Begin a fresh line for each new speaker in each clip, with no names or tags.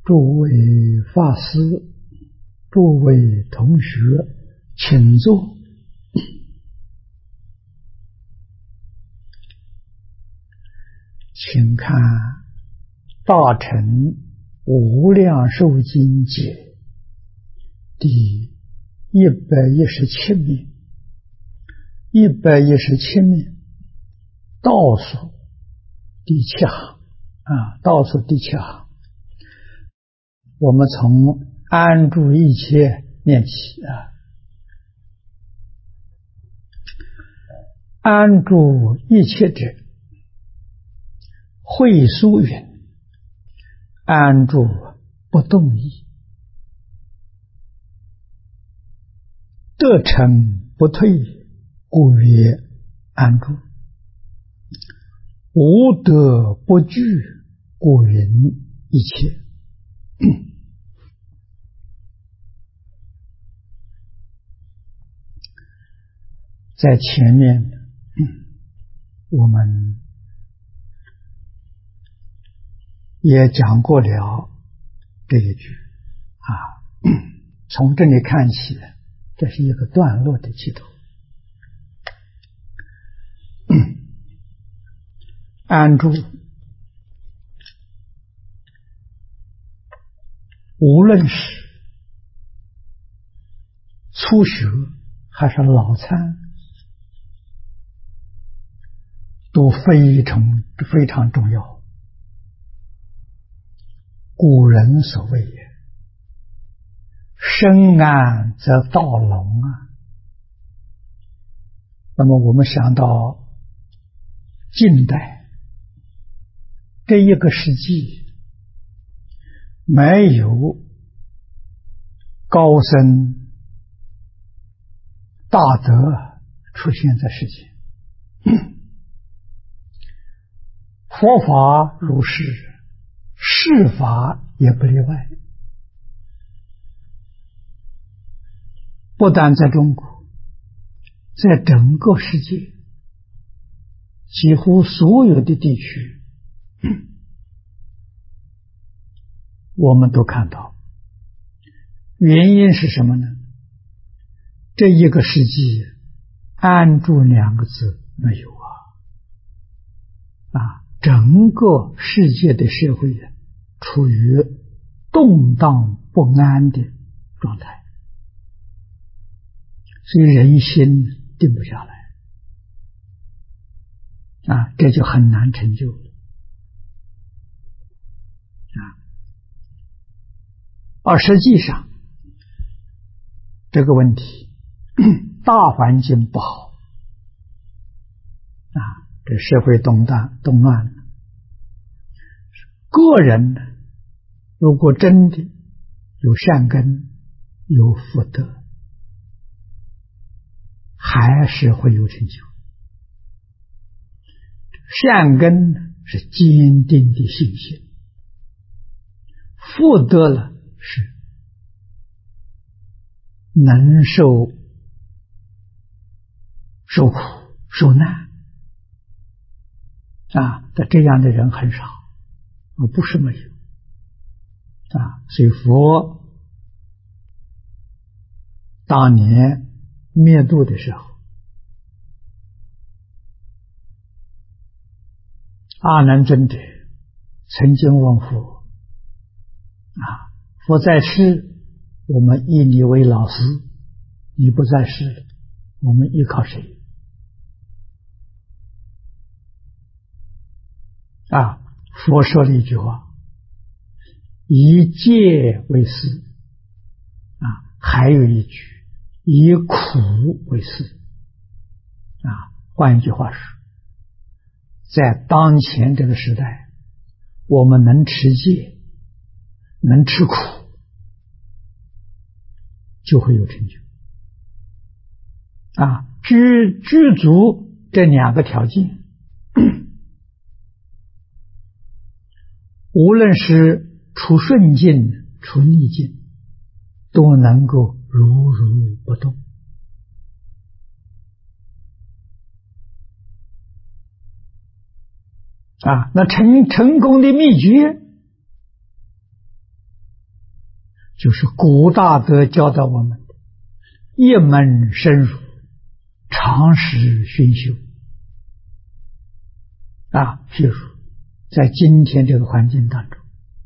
诸位法师，诸位同学，请坐。请看《大乘无量寿经解》第117面，117面倒数第7行倒数第7行，我们从安住一切念起安住一切者，会疏云：安住不动意，得成不退，故曰安住；无得不惧，故云一切。在前面我们也讲过了这一句从这里看起，这是一个段落的起头。安住，无论是初学还是老参，都非常重要。古人所谓也，深谙则道聋那么我们想到近代这一个世纪，没有高僧大德出现在世界，佛法如是，世法也不例外。不但在中国，在整个世界，几乎所有的地区，我们都看到。原因是什么呢？这一个世纪安住2个字没有整个世界的社会处于动荡不安的状态，所以人心定不下来这就很难成就了而实际上这个问题大环境不好这社会动乱，个人如果真的有善根有福德，还是会有成就。善根是坚定的信心，福德了是能受苦受难这样的人很少，不是没有所以佛当年灭度的时候，阿难尊者曾经问佛佛在世，我们以你为老师，你不在世，我们依靠谁佛说了一句话：以戒为师还有一句：以苦为师换一句话说，在当前这个时代，我们能持戒能吃苦，就会有成就知足这2个条件，无论是处顺境处逆境，都能够如如不动那成功的秘诀就是古大德教导我们的一门深入，常识熏修譬如在今天这个环境当中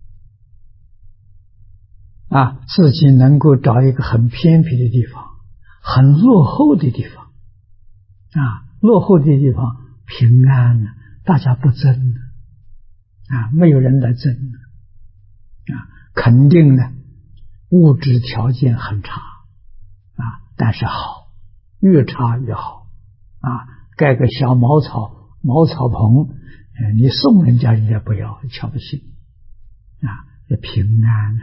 自己能够找一个很偏僻的地方，很落后的地方落后的地方平安了，大家不争了没有人来争了肯定呢物质条件很差但是好，越差越好盖个小茅草棚，你送人家人家不要，瞧不起这平安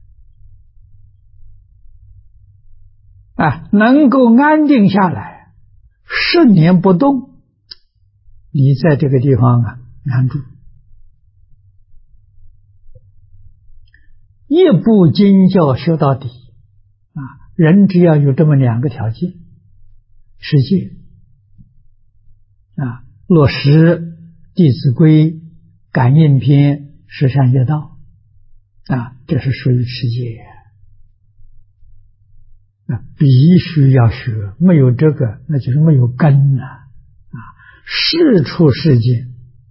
能够安定下来，10年不动，你在这个地方安住。一部经教修到底人只要有这么2个条件，持戒落实《弟子规》感应篇十善业道这是属于持戒必须要学，没有这个那就是没有根事出世间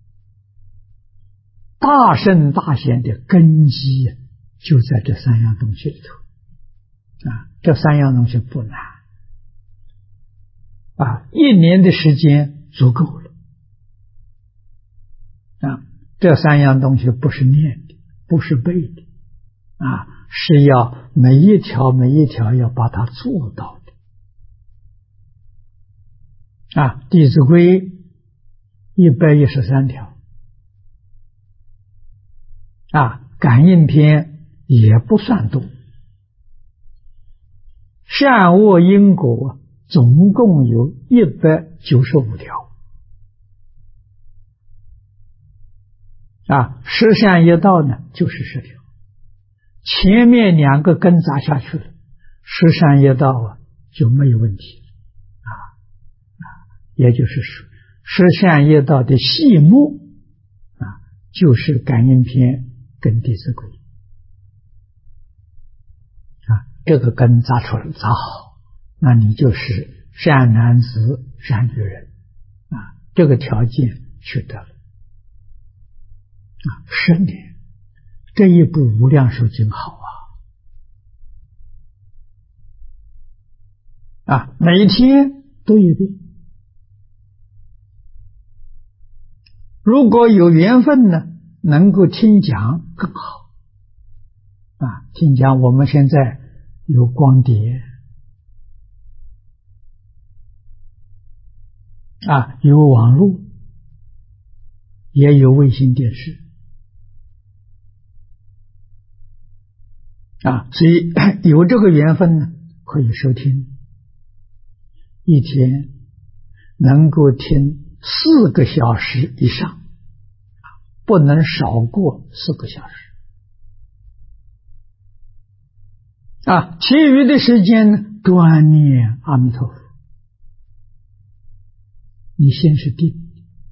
大圣大贤的根基就在这3样东西里头这3样东西不难1年的时间足够了这3样东西不是念的，不是背的是要每一条要把它做到的弟子规113条感应篇也不算多，善恶因果总共有195条十善业道呢就是10条，前面2个根扎下去了，十善业道就没有问题也就是说十善业道的细目就是感应篇跟弟子规这个根扎出来扎好，那你就是善男子善女人这个条件取得了10年，这一部无量寿经好每天都一遍，如果有缘分呢能够听讲更好听讲我们现在有光碟有网络，也有卫星电视所以有这个缘分呢可以收听，一天能够听4个小时以上，不能少过4个小时其余的时间呢专念阿弥陀佛，你先是定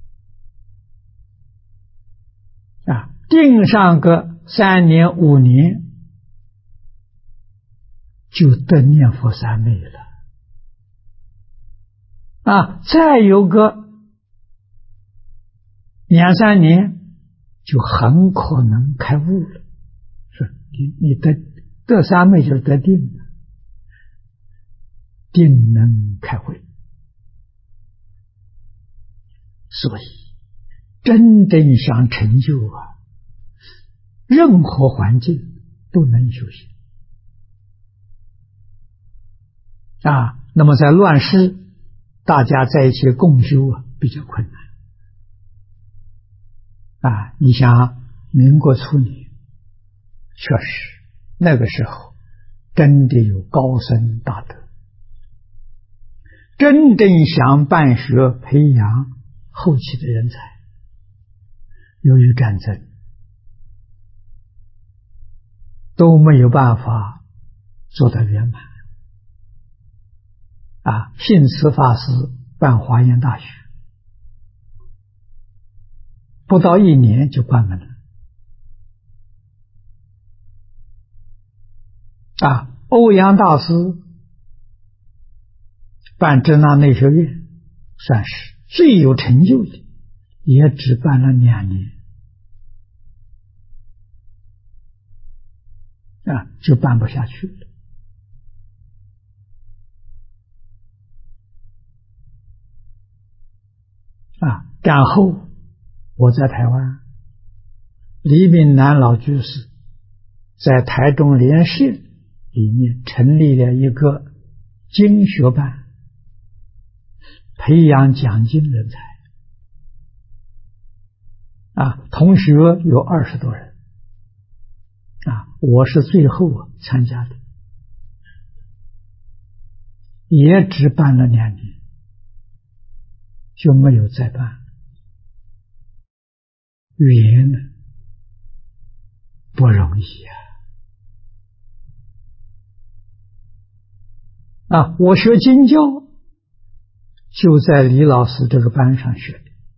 定上个3年5年就得念佛三昧了再有个2、3年就很可能开悟了，是你得三昧就是得定了，定能开慧，所以真正想成就任何环境都能修行那么在乱世大家在一起共修比较困难你想民国初年确实那个时候真的有高僧大德，真正想办学培养后期的人才，由于战争都没有办法做到圆满信慈法师办华严大学不到1年就关门了欧阳大师办支那内学院，算是最有成就的，也只办了2年，就办不下去了。然后我在台湾，李炳南老居士在台中联社里面成立了一个经学班，培养讲经人才。同学有20多人，我是最后参加的，也只办了2年，就没有再办。缘呢，不容易我学经教就在李老师这个班上学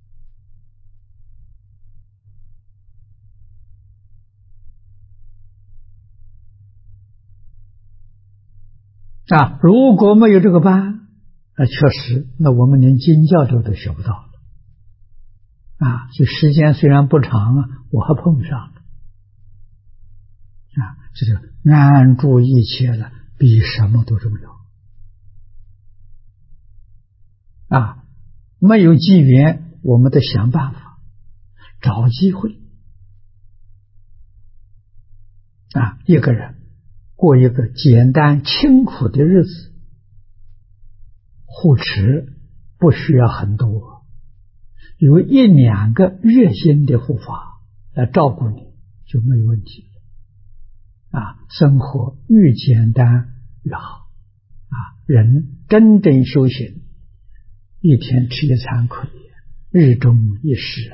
的。如果没有这个班，确实，那我们连经教都学不到了。这时间虽然不长我还碰上了。这就安住一切了，比什么都重要。没有机缘，我们得想办法，找机会。一个人过一个简单清苦的日子，护持不需要很多，有1、2个热心的护法来照顾你，就没有问题了。生活越简单越好。人真正修行，一天吃1餐可以，日中一食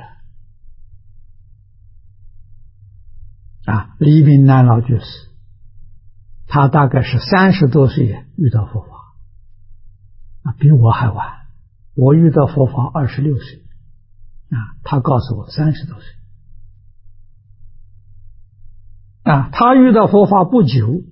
李炳南老居士，他大概是30多岁遇到佛法，比我还晚。我遇到佛法26岁，他告诉我30多岁。他遇到佛法不久，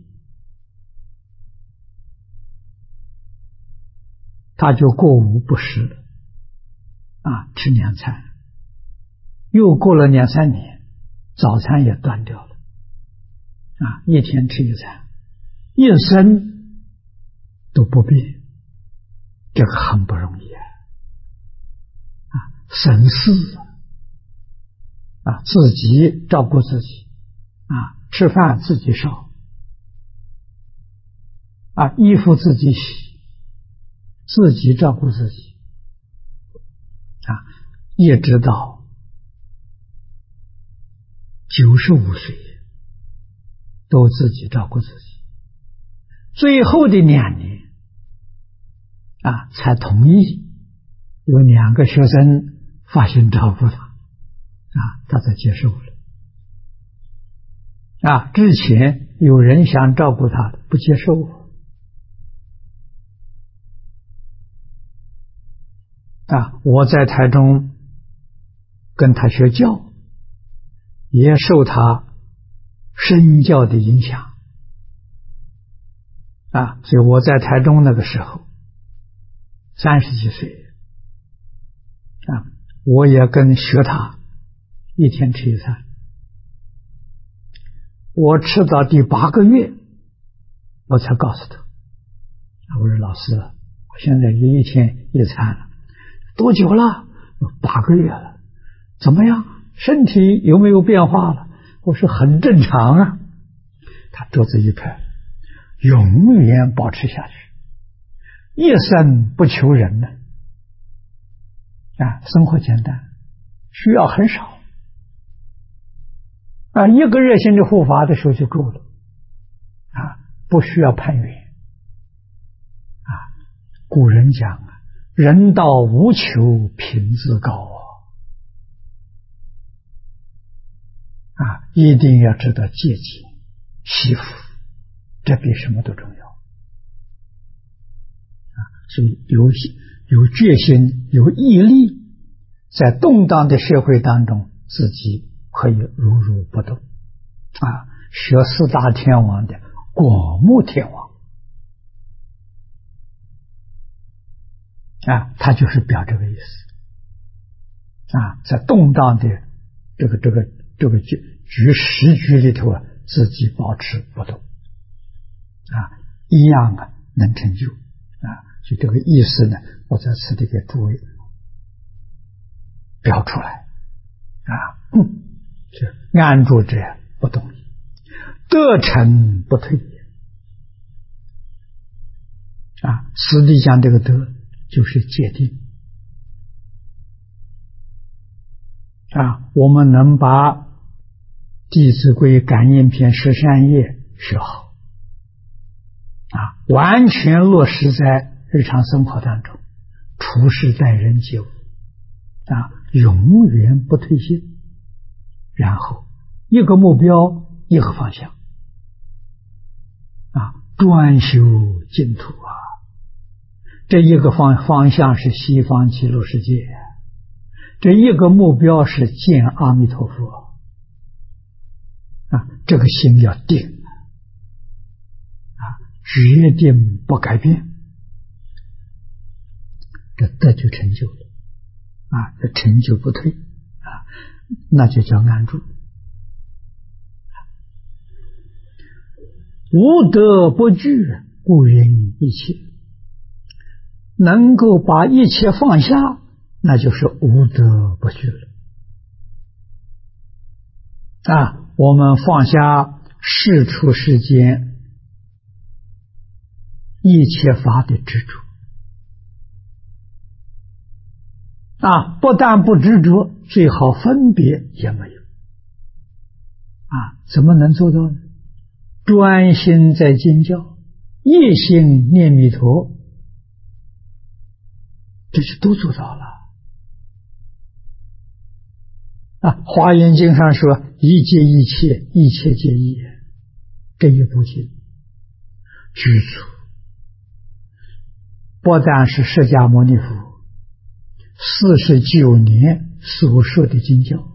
他就过午不食了，吃2餐，又过了2、3年，早餐也断掉了，一天吃1餐，一生都不变，这个很不容易省事自己照顾自己，吃饭自己烧，衣服自己洗，自己照顾自己，一直到95岁都自己照顾自己，最后的2年才同意有2个学生发心照顾他，他才接受了。之前有人想照顾他的，不接受。我在台中跟他学教，也受他身教的影响。所以我在台中那个时候30几岁，我也跟学他一天吃1餐。我吃到第8个月，我才告诉他，我说老师，我现在一天1餐了，多久了？8个月了，怎么样？身体有没有变化了？我说很正常他桌子一拍，永远保持下去，一生不求人呢。生活简单，需要很少。一个热心的护法的时候就够了，不需要攀缘。古人讲人道无求品质高一定要知道戒己惜福，这比什么都重要。所以有决心，有毅力，在动荡的社会当中，自己可以如如不动。学4大天王的果木天王啊，他就是表这个意思啊，在动荡的这个时局里头啊，自己保持不动啊，一样啊能成就啊，所以这个意思呢，我在此地给诸位表出来啊，就安住者不动，得成不退啊。实际上这个得就是界定啊，我们能把《弟子规》感应篇13页学好啊，完全落实在日常生活当中，处事待人接物啊，永远不退心，然后一个目标一个方向啊，专修净土啊，这一个方向是西方极乐世界，这一个目标是见阿弥陀佛啊，这个心要定啊，决定不改变，这得就成就了啊，这成就不退啊，那就叫安住。无德不惧，故云一切。能够把一切放下，那就是无德不惧了啊！我们放下世出世间一切法的执着啊，不但不执着，最好分别也没有啊！怎么能做到呢？专心在经教，一心念弥陀，这就都做到了啊！《华严经》上说：“一切一切，一切皆一。”这一部经具足，不但是释迦牟尼佛49年所说的经教，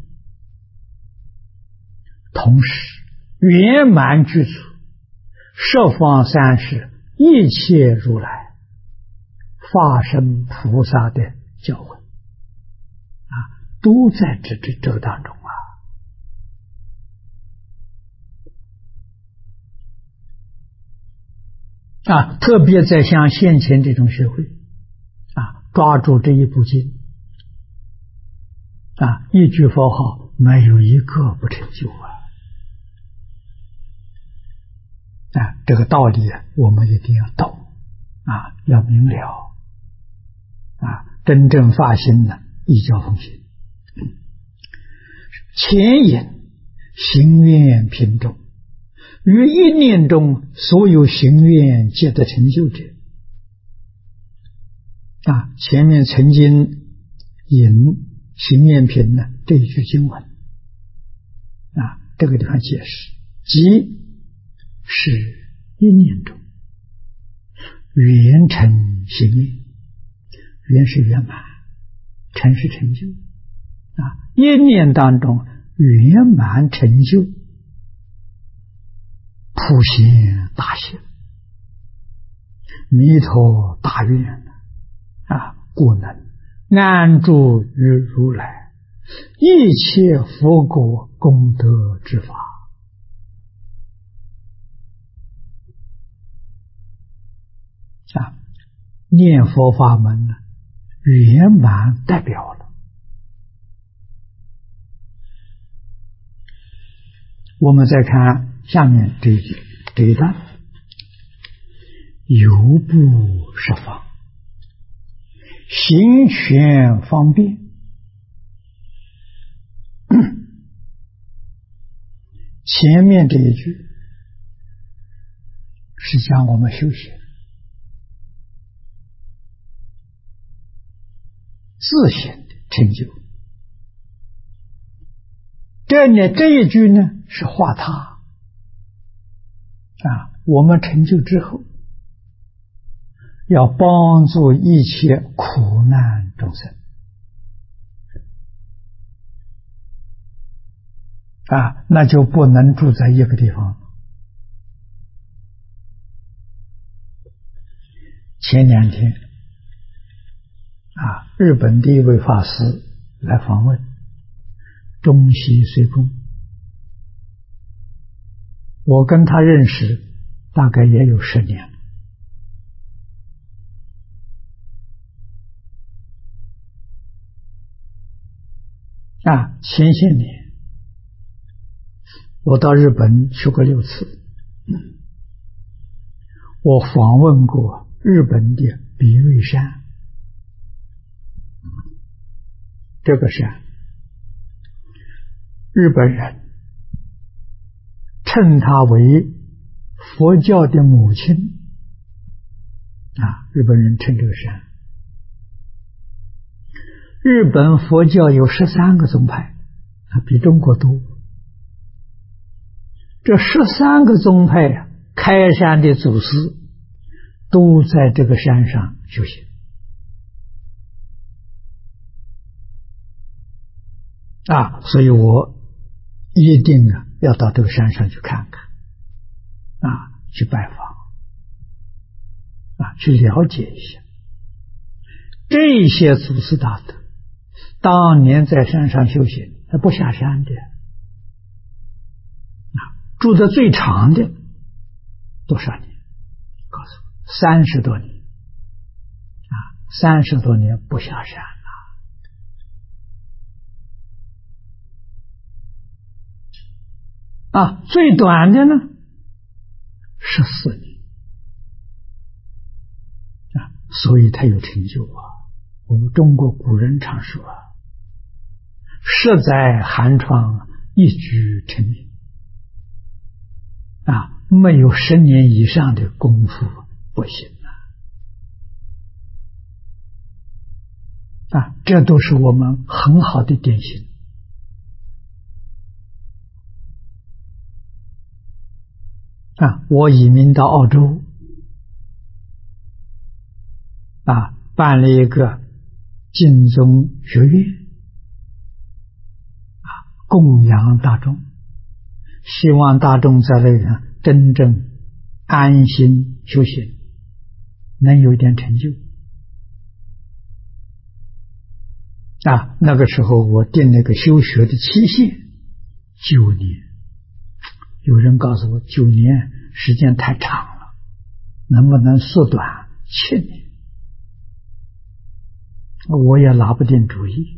同时圆满具足十方三世一切如来化身菩萨的教诲啊，都在这个当中啊！特别在像现前这种社会啊，抓住这一部经啊，一句佛号没有一个不成就啊！这个道理我们一定要懂啊，要明了啊！真正发心呢，依教奉行，前引行愿品种，于一念中所有行愿皆得成就者啊！前面曾经引行愿品呢这一句经文啊，这个地方解释，即是一念中圆成行愿，圆是圆满，成是成就啊！一念当中圆满成就，普贤大行，弥陀大愿啊，故能安住于如来一切佛国功德之法啊！念佛法门呢，圆满代表了。我们再看下面这一段，游步十方，行权方便。前面这一句是讲我们修行自行的成就，这一句呢是化他啊，我们成就之后要帮助一切苦难众生啊，那就不能住在一个地方前2天日本的一位法师来访问，中西随公，我跟他认识大概也有10年了。前些年我到日本去过6次，我访问过日本的比瑞山，这个山日本人称它为佛教的母亲日本人称这个山。日本佛教有13个宗派，比中国多。这13个宗派开山的祖师都在这个山上修行所以我一定要到这个山上去看看去拜访去了解一下这些祖师大德当年在山上修行，他不下山的住得最长的多少年？告诉我30多年30多年不下山最短的呢14年所以他有成就我们中国古人常说十载寒窗一举成名没有10年以上的功夫不行这都是我们很好的典型我移民到澳洲办了一个净宗学院供养大众，希望大众在那里真正安心修行，能有一点成就那个时候我定那个修学的期限9年，有人告诉我9年时间太长了，能不能缩短7年？我也拿不定主意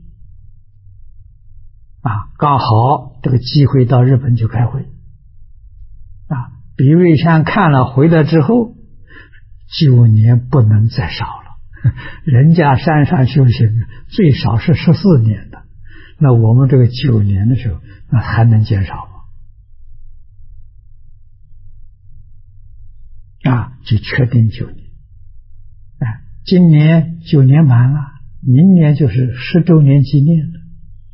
刚好这个机会到日本去开会比瑞山看了回来之后9年不能再少了，人家山上修行最少是14年的，那我们这个9年的时候那还能减少吗？就确定9年今年9年满了，明年就是10周年纪念了。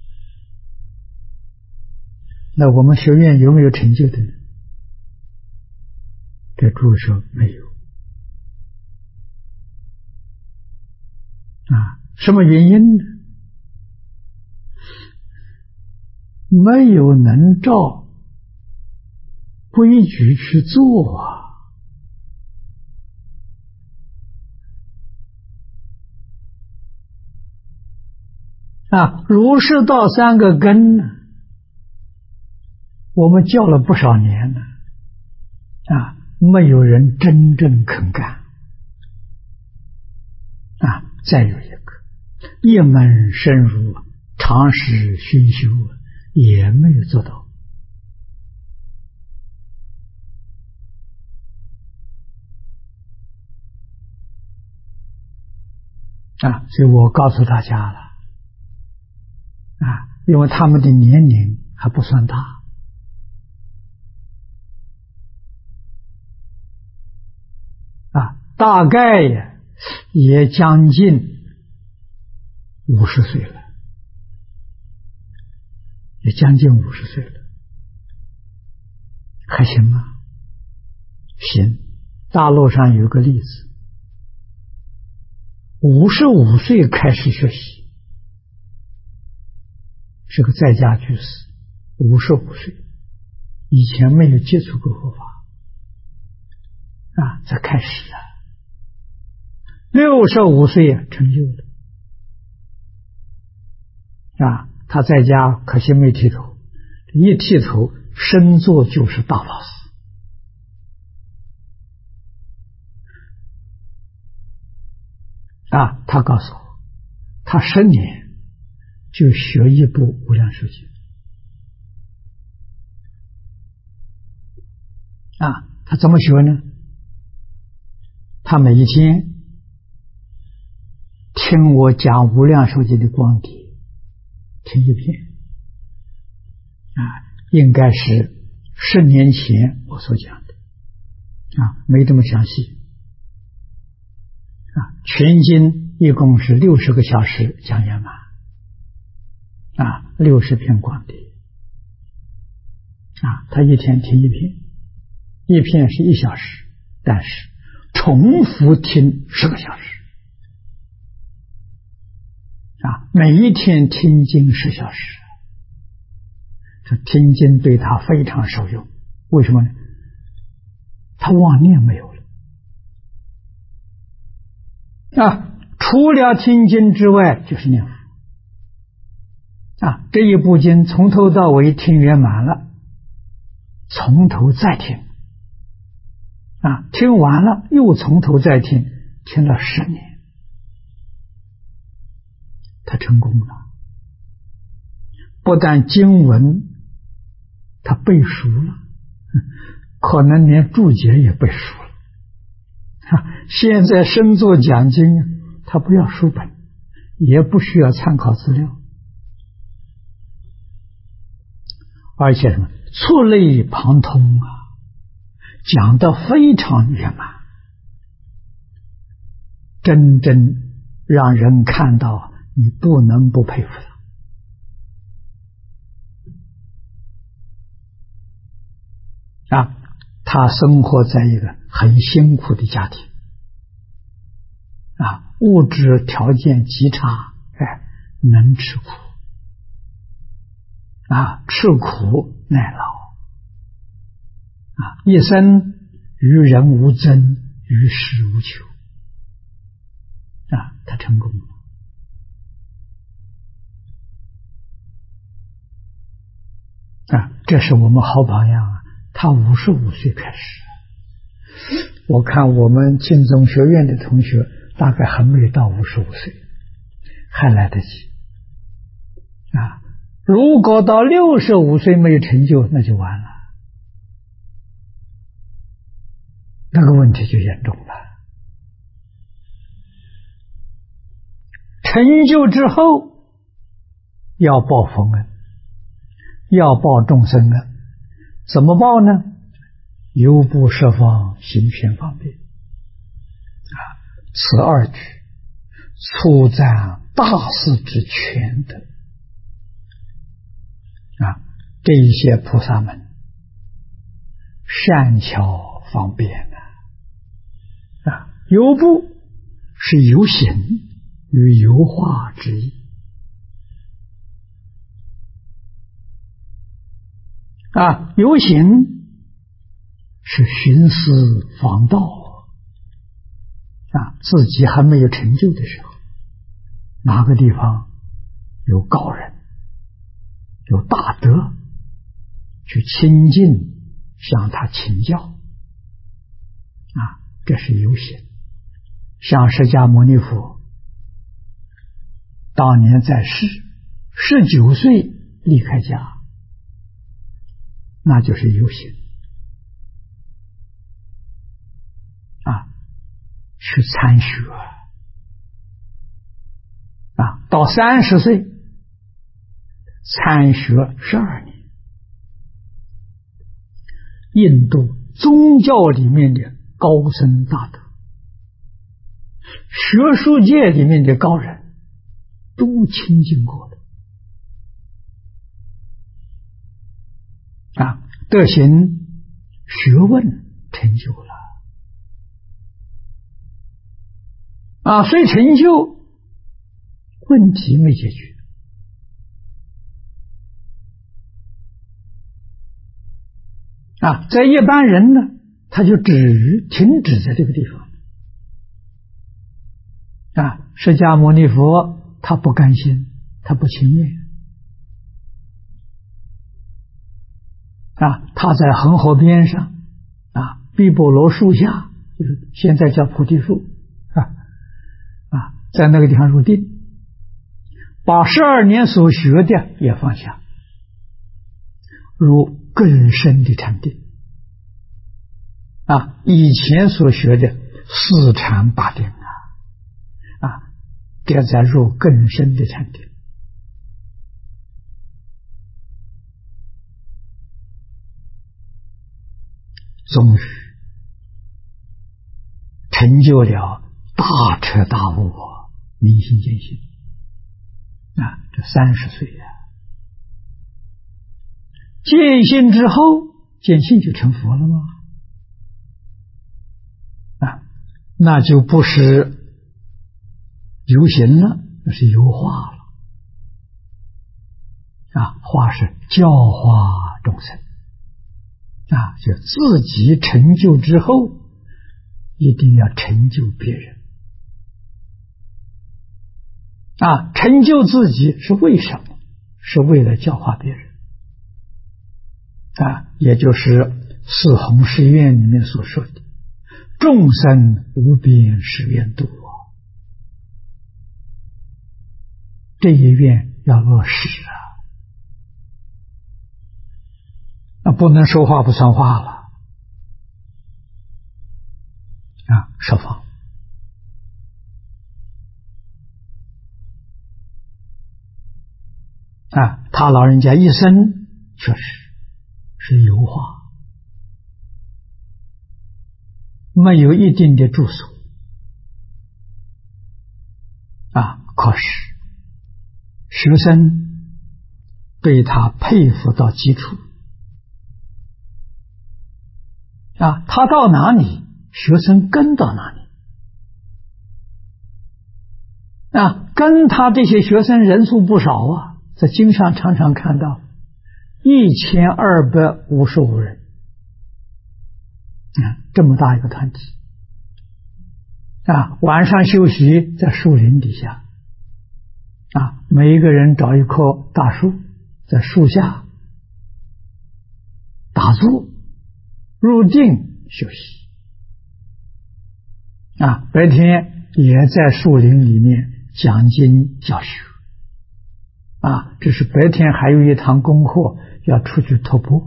那我们学院有没有成就的呢？这注说没有什么原因呢？没有能照规矩去做儒释道3个根呢我们教了不少年了没有人真正肯干再有一个一门深入常识熏修也没有做到所以我告诉大家了因为他们的年龄还不算大大概也将近50岁了，也将近50岁了，还行吗？行。大陆上有个例子，55岁开始学习，是个在家居士，55岁以前没有接触过佛法才开始 65岁成就了他在家可惜没剃头，一剃头身坐就是大法师他告诉我，他10年就学一部无量寿经他怎么学呢？他每一天听我讲无量寿经的光碟，听一遍应该是10年前我所讲的没这么详细全经一共是60个小时讲圆满60篇光碟他一天听一篇，一篇是1小时，但是重复听10个小时每一天听经10小时，这听经对他非常受用。为什么呢？他妄念没有了除了听经之外就是念佛这一部经从头到尾听圆满了，从头再听听完了又从头再听，听了10年，他成功了。不但经文他背熟了，可能连注解也背熟了现在身作讲经，他不要书本，也不需要参考资料，而且什么触类旁通讲得非常圆满，真正让人看到你不能不佩服他生活在一个很辛苦的家庭物质条件极差，能吃苦吃苦耐劳一生于人无争，于事无求他成功了这是我们好榜样他55岁开始，我看我们净宗学院的同学大概还没到55岁，还来得及如果到65岁没有成就，那就完了，那个问题就严重了。成就之后要报佛恩，要报众生恩，怎么报呢？游步设方行偏方便此2句粗赞大士之全德这一些菩萨们善巧方便游步是游行与游化之意游行是寻思访道自己还没有成就的时候，哪个地方有高人有大德，去亲近向他请教这是游行。像释迦牟尼佛当年在世19岁离开家，那就是游行去参学到30岁参学12年。印度宗教里面的高僧大德，学术界里面的高人都亲近过的德行学问成就了虽成就，问题没解决在一般人呢，他就停止在这个地方释迦牟尼佛他不甘心，他不情愿他在恒河边上毕钵罗树下，就是现在叫菩提树在那个地方入定，把12年所学的也放下，入更深的禅定以前所学的四禅八定这才入更深的禅定。终于成就了大彻大悟，明心见性这30岁见性之后，见性就成佛了吗？那就不是游行了，那是游化了化是教化众生就自己成就之后，一定要成就别人成就自己是为什么？是为了教化别人也就是四弘誓愿里面所说的众生无边誓愿度这一愿要落实不能说话不算话了设防他老人家一生确实是游化，没有一定的住所可是学生对他佩服到极处他到哪里学生跟到哪里跟他这些学生人数不少在经上常常看到1255人这么大一个团体晚上休息在树林底下每一个人找一棵大树，在树下打坐入定休息白天也在树林里面讲经教学这是白天还有一堂功课要出去徒步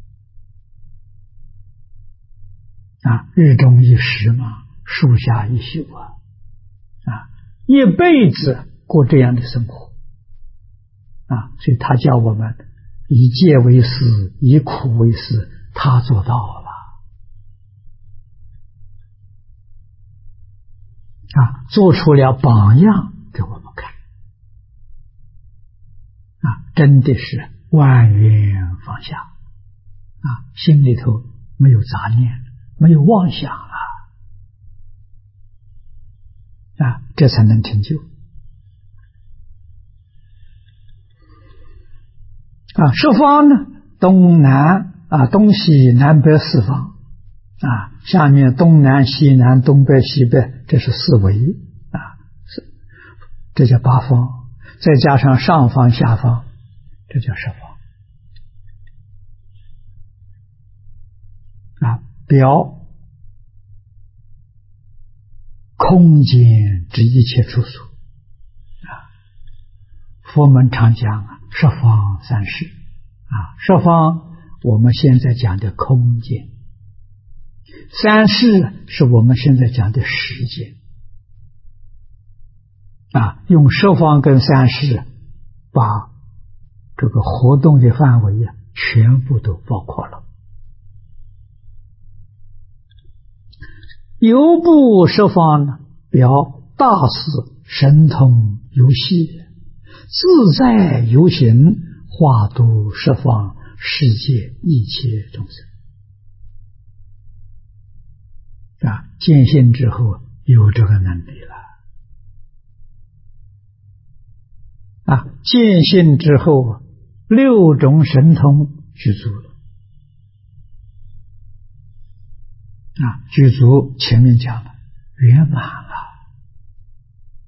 日中一时嘛，树下一宿一辈子过这样的生活所以他叫我们以戒为师，以苦为师，他做到了做出了榜样给我们看真的是万缘放下心里头没有杂念，没有妄想了这才能成就十方呢，东南东西南北四方下面东南西南东北西北，这是四维这叫八方，再加上上方下方，这叫十方表空间之一切处所佛门常讲十方三世十方我们现在讲的空间，三世是我们现在讲的时间用十方跟三世把这个活动的范围全部都包括了。游步十方呢，表大事神通游戏，自在游行，化度十方世界一切众生见性之后有这个能力了见性之后六种神通具足了具足前面讲了圆满了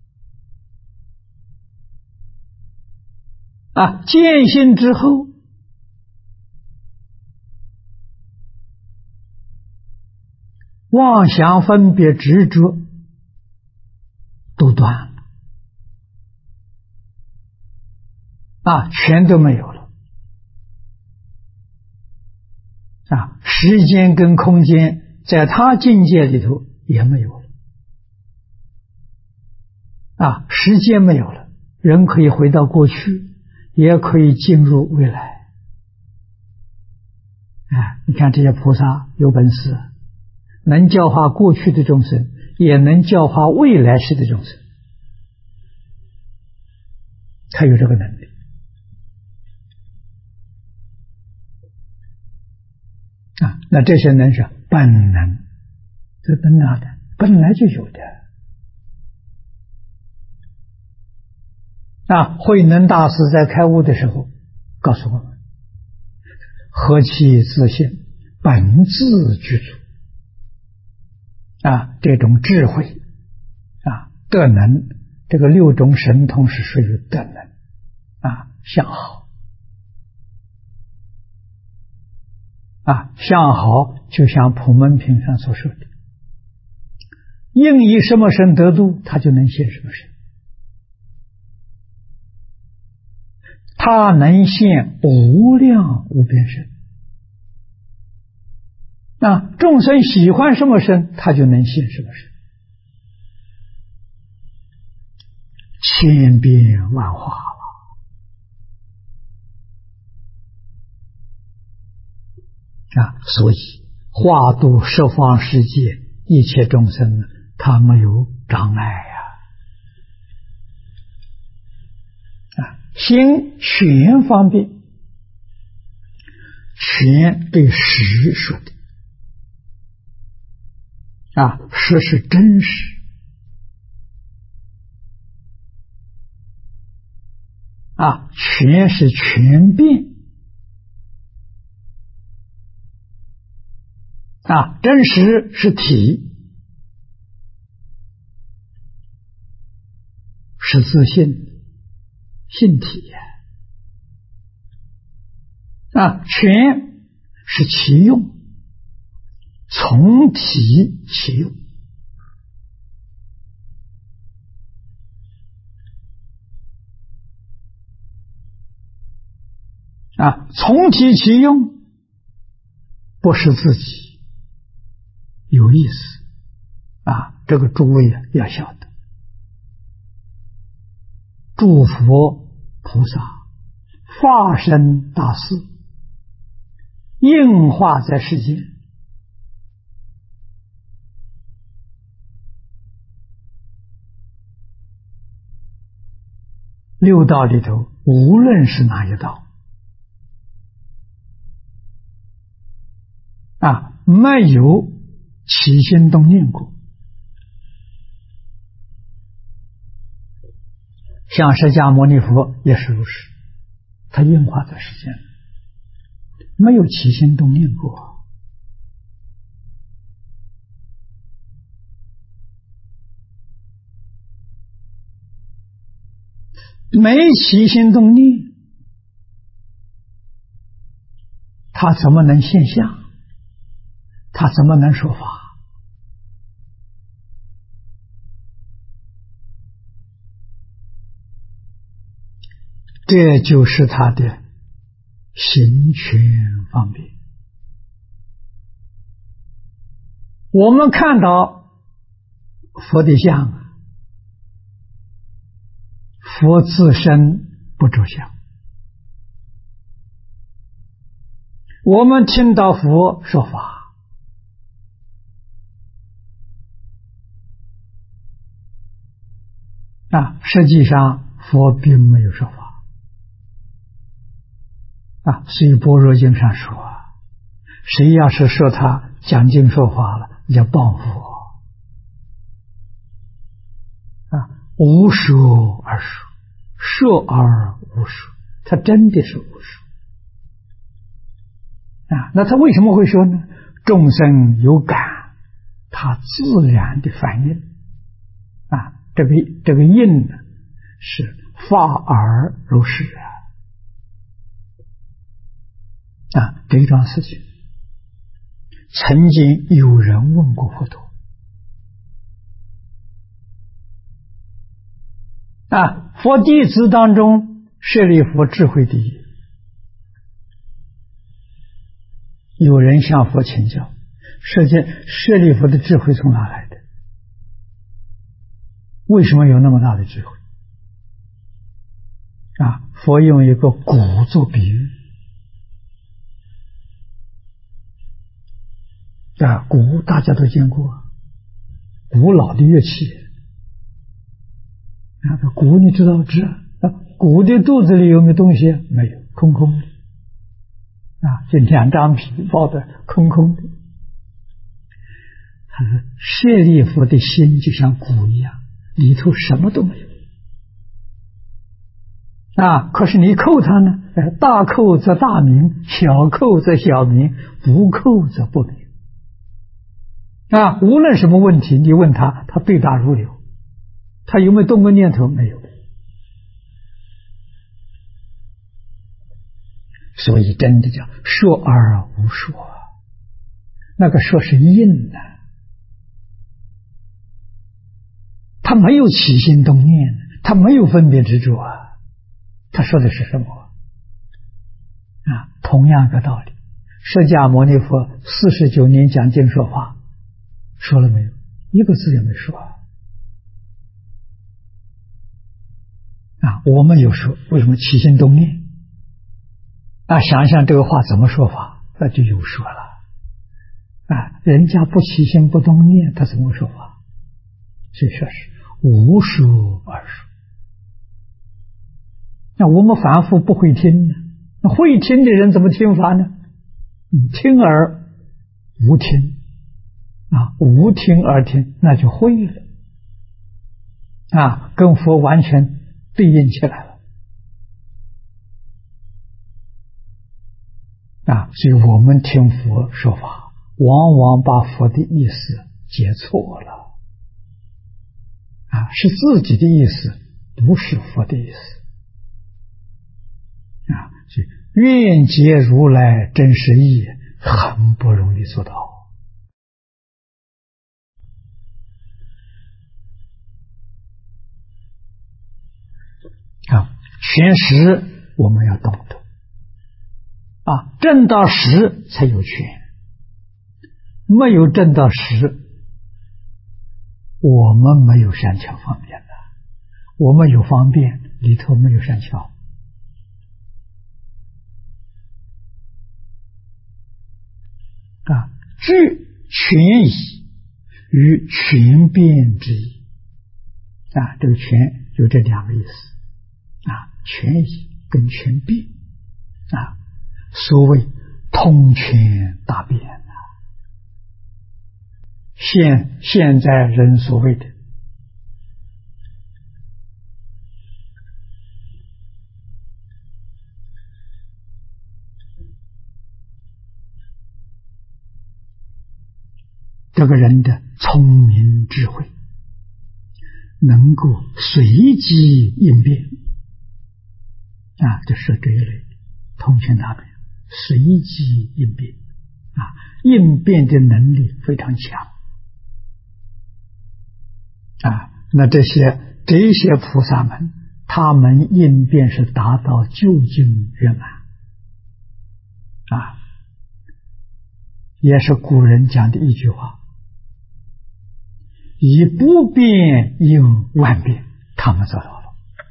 见性之后，妄想分别执着都断了，全都没有了。时间跟空间在他境界里头也没有了。时间没有了，人可以回到过去，也可以进入未来。你看这些菩萨有本事，能教化过去的众生，也能教化未来世的众生，他有这个能力。那这些能是本能，这本哪的？本来就有的。慧能大师在开悟的时候告诉我们：何其自信，本自具足。这种智慧德能，这个六种神通是属于德能相好相好，就像普门品上所说的，应以什么身得度，他就能现什么身。他能现无量无边身。众生喜欢什么身，他就能现什么身。千变万化了。所以化度十方世界一切众生，他没有障碍心全方便，全对实说的实是真实全是全变真实是体，是自信性体全是其用，从体其用从体其用，不是自己有意思这个诸位要晓得，诸佛菩萨化身大士应化在世间，六道里头无论是哪一道没有起心动念过。像释迦牟尼佛也是如是，他应化在世间，没有起心动念过。没起心动念，他怎么能现象？他怎么能说法？这就是他的行权方便。我们看到佛的像，佛自身不着相；我们听到佛说法，实际上佛并没有说法所以般若经上说谁要是说他讲经说法了，要报复无说而说，说而无说，他真的是无说那他为什么会说呢？众生有感，他自然的反应这个应呢是法而如是这一桩事情，曾经有人问过佛陀佛弟子当中，舍利弗智慧第一。有人向佛请教，舍利弗的智慧从哪来的？为什么有那么大的智慧？佛用一个鼓做比喻。鼓大家都见过，古老的乐器。鼓你知道鼓的肚子里有没有东西？没有，空空的。就2张皮包的空空的。他说舍利弗的心就像鼓一样，里头什么都没有。可是你扣它呢，大扣则大明，小扣则小明，不扣则不明。无论什么问题，你问他，他对答如流。他有没有动过念头？没有。所以真的叫说而无说，那个说是印的，他没有起心动念，他没有分别执着他说的是什么？同样个道理，释迦牟尼佛49年讲经说法，说了没有？一个字也没说我们有说，为什么起心动念？想想这个话怎么说法，那就有说了。人家不起心不动念，他怎么说法？所以说是无说而说。那我们凡夫不会听呢，那会听的人怎么听法呢？听而无听无听而听，那就会了跟佛完全对应起来了所以我们听佛说法，往往把佛的意思解错了是自己的意思，不是佛的意思所以愿解如来真实义很不容易做到权实我们要懂得证到实才有权，没有证到实，我们没有善巧方便的，我们有方便，里头没有善巧知权宜与权变之意这个权有这2个意思权宜跟权变所谓通权大变现在人所谓的这个人的聪明智慧能够随机应变这是这一类通权大变，随机应变应变的能力非常强那这些菩萨们，他们应变是达到究竟圆满也是古人讲的一句话，以不变应万变，他们做到了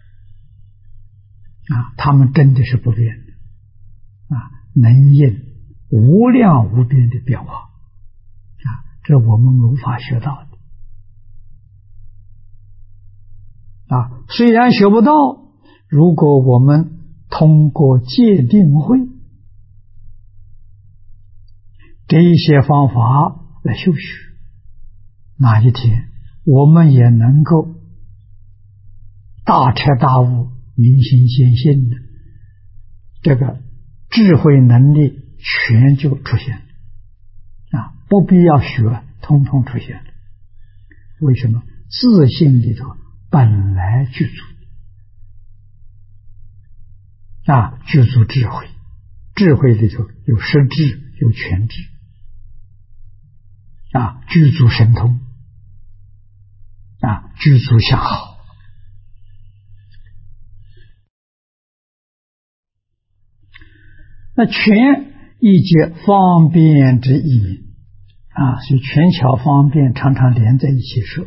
他们真的是不变的能应无量无边的变化这我们无法学到的虽然学不到，如果我们通过戒定慧这一些方法来修学，哪一天我们也能够大彻大悟，明心见性的这个智慧能力全就出现了不必要学，通通出现了。为什么？自信里头本来具足具足智慧， 智慧里头有实智，有全智，具足神通，具足相好。那权亦皆方便之意名所以权巧方便常常连在一起说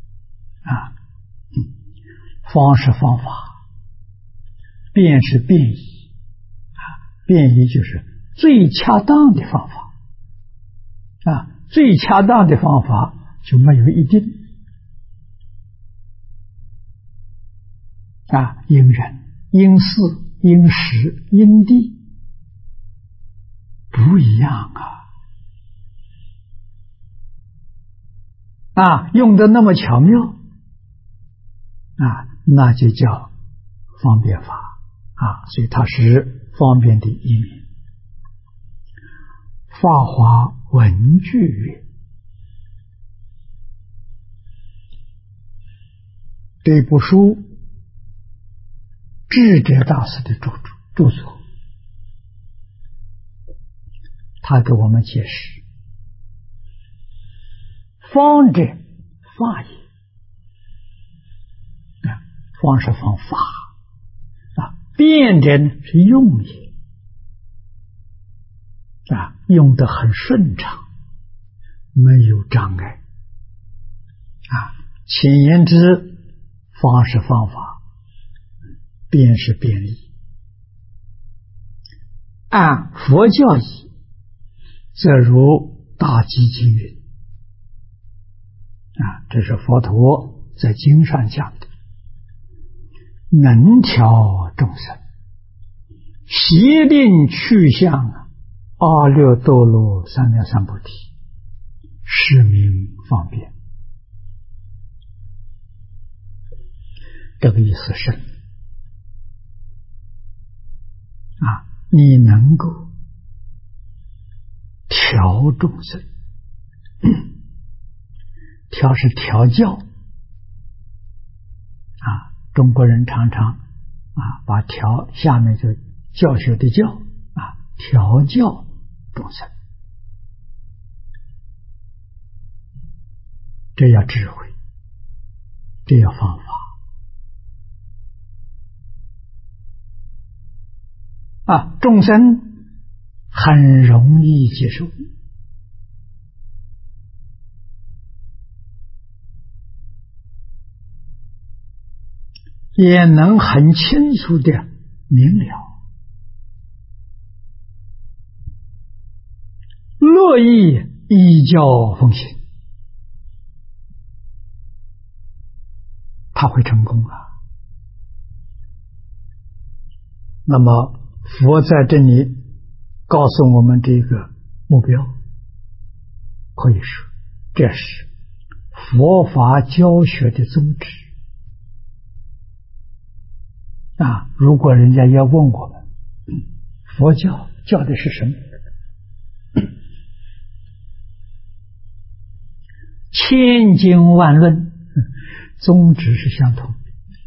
方是方法，便是便宜便宜就是最恰当的方法最恰当的方法就没有一定因人因事因时因地不一样用得那么巧妙那就叫方便法所以它是方便的一名。法华文句曰：这部书智者大师的著作，他给我们解释，方者法也，方是方法辩者是用也用得很顺畅，没有障碍简言之，方是方法，辩是辩理。按佛教义，则如大集经云这是佛陀在经上讲的，能调众生，悉令去向阿耨多罗三藐三菩提，是名方便。这个意思是你能够调众生，调是调教中国人常常把调下面就教学的教调教众生，这要智慧，这要方法众生很容易接受，也能很清楚的明了，乐意依教奉行，他会成功那么佛在这里告诉我们这个目标，可以说这是佛法教学的宗旨如果人家要问我们佛教教的是什么，千经万论宗旨是相同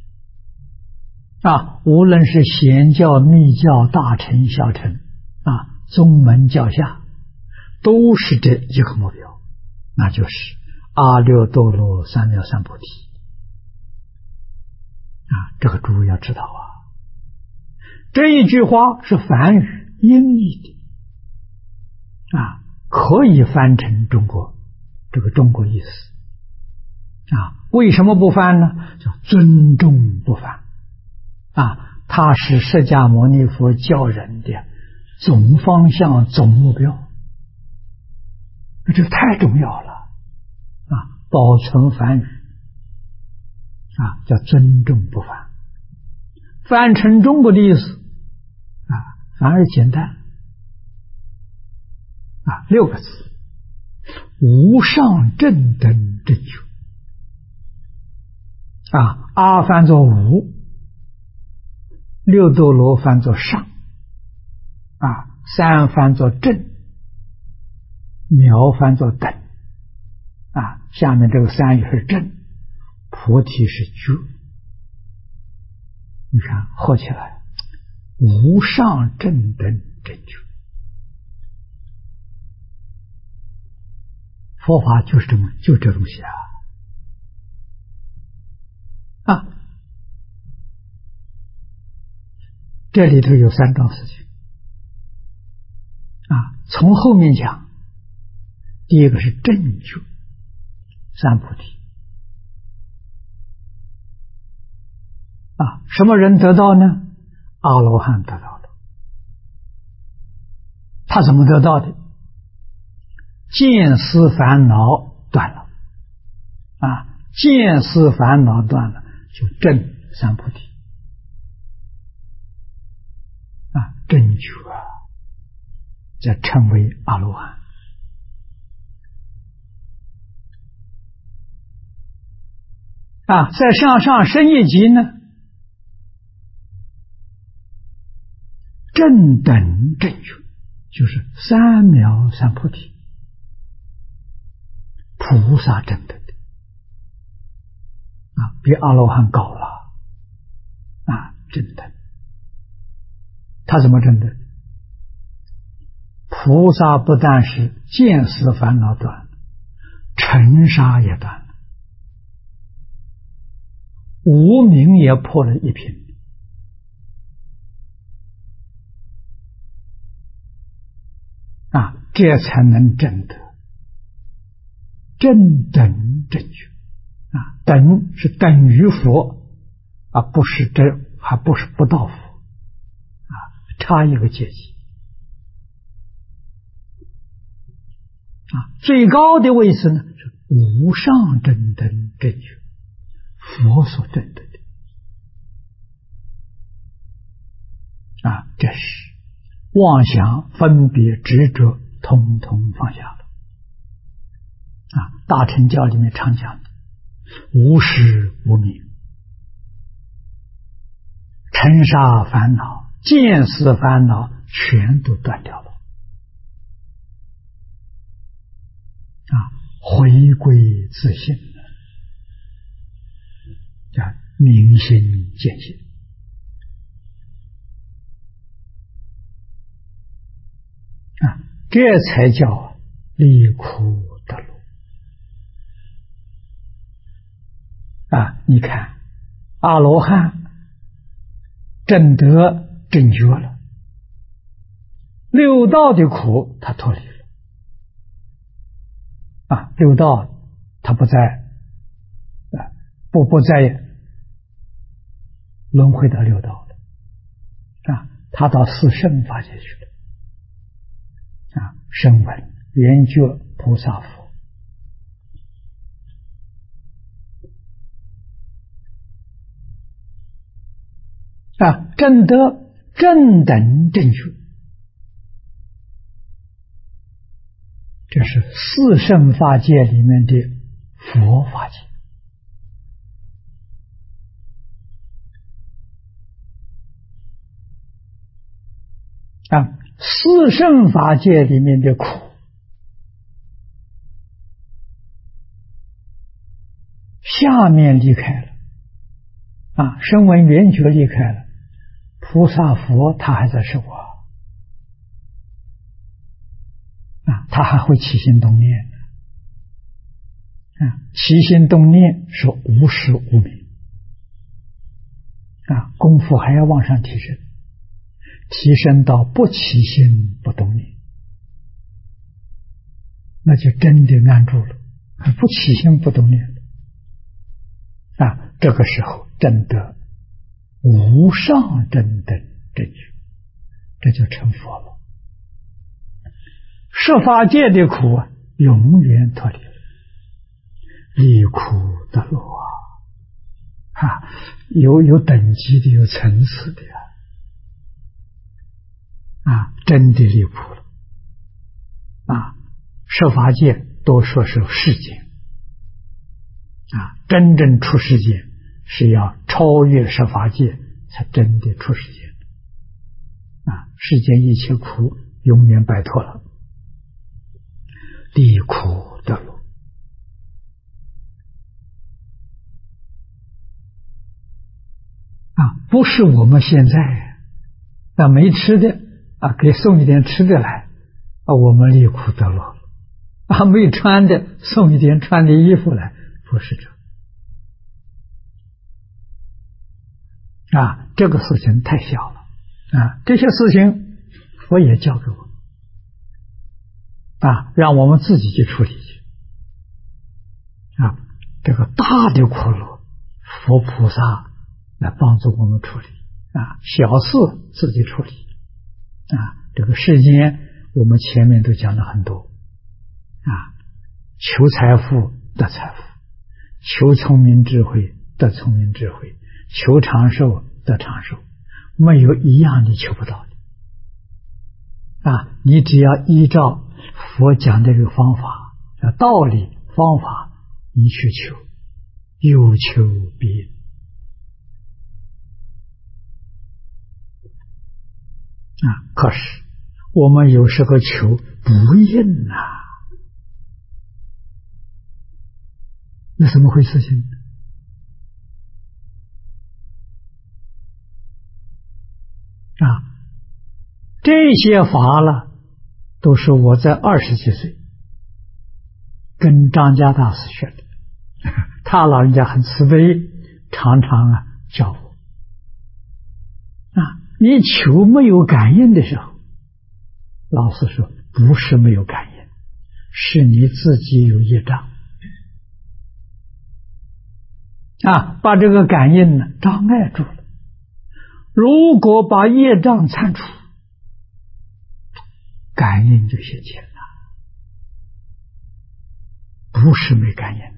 无论是显教密教大乘小乘宗门教下，都是这一个目标，那就是阿耨多罗三藐三菩提这个诸位要知道这一句话是梵语音译的可以翻成中国这个中国意思为什么不翻呢？叫尊重不翻它是释迦牟尼佛教人的总方向总目标，这个太重要了保存梵语叫尊重不翻。翻成中国的意思反而简单6个字，无上正等正觉阿翻作无，六多罗翻作上三翻作正，苗翻作等下面这个三也是正，菩提是觉，你看合起来无上正等正正觉。佛法就是这东西啊！这里头有3桩事情啊。从后面讲，第一个是正觉三菩提啊，什么人得到呢？阿罗汉得到的。他怎么得到的？见思烦恼断了啊，见思烦恼断了，就证三菩提啊，正觉则称为阿罗汉啊。再向上升一级呢，正等正觉，就是三藐三菩提，菩萨证得的啊，比阿罗汉高了啊，证得。他怎么证得？菩萨不但是见思烦恼断了，尘沙也断了，无明也破了一品啊，这才能证得正等正觉啊。等是等于佛啊，不是真，还不是不到佛啊，差一个阶级啊。最高的位置呢是无上正等正觉，佛所证得的啊。这是妄想分别执着统统放下了啊。大乘教里面常讲的无始无明，尘沙烦恼见思烦恼全都断掉了啊，回归自性，叫明心见性啊，这才叫离苦得乐啊。你看阿罗汉证得正觉了，六道的苦他脱离了啊，六道他不再啊不再轮回到六道了啊，他到四圣法界去了啊，声闻缘觉菩萨佛啊，证得正等正觉，这是四圣法界里面的佛法界啊。四圣法界里面的苦，下面离开了啊，声闻缘觉离开了，菩萨佛他还在受啊，他还会起心动念啊，起心动念是无始无明啊，功夫还要往上提升，提升到不起心不动念，那就真的安住了，不起心不动念了啊，这个时候证得无上正等正觉，这就成佛了。十法界的苦啊，永远脱离了，离苦得乐啊！有等级的，有层次的啊，真的离苦了啊！十法界都说是世间啊，真正出世间是要超越十法界才真的出世间啊！世间一切苦永远摆脱了，离苦得乐啊！不是我们现在没吃的给送一点吃的来，我们离苦得乐了。没穿的送一点穿的衣服来，不是这。这个事情太小了。这些事情佛也教给我们，让我们自己去处理去。这个大的苦乐，佛菩萨来帮助我们处理。小事自己处理。这个世间我们前面都讲了很多。求财富得财富，求聪明智慧得聪明智慧，求长寿得长寿，没有一样你求不到的。你只要依照佛讲的这个方法、道理、方法，你去求，有求必应。可是我们有时候求不应那怎么回事情？这些法了，都是我在20几岁跟张家大师学的。他老人家很慈悲，常常教我。你求没有感应的时候，老师说不是没有感应，是你自己有业障。把这个感应障碍住了。如果把业障铲除，感应就现前了，不是没感应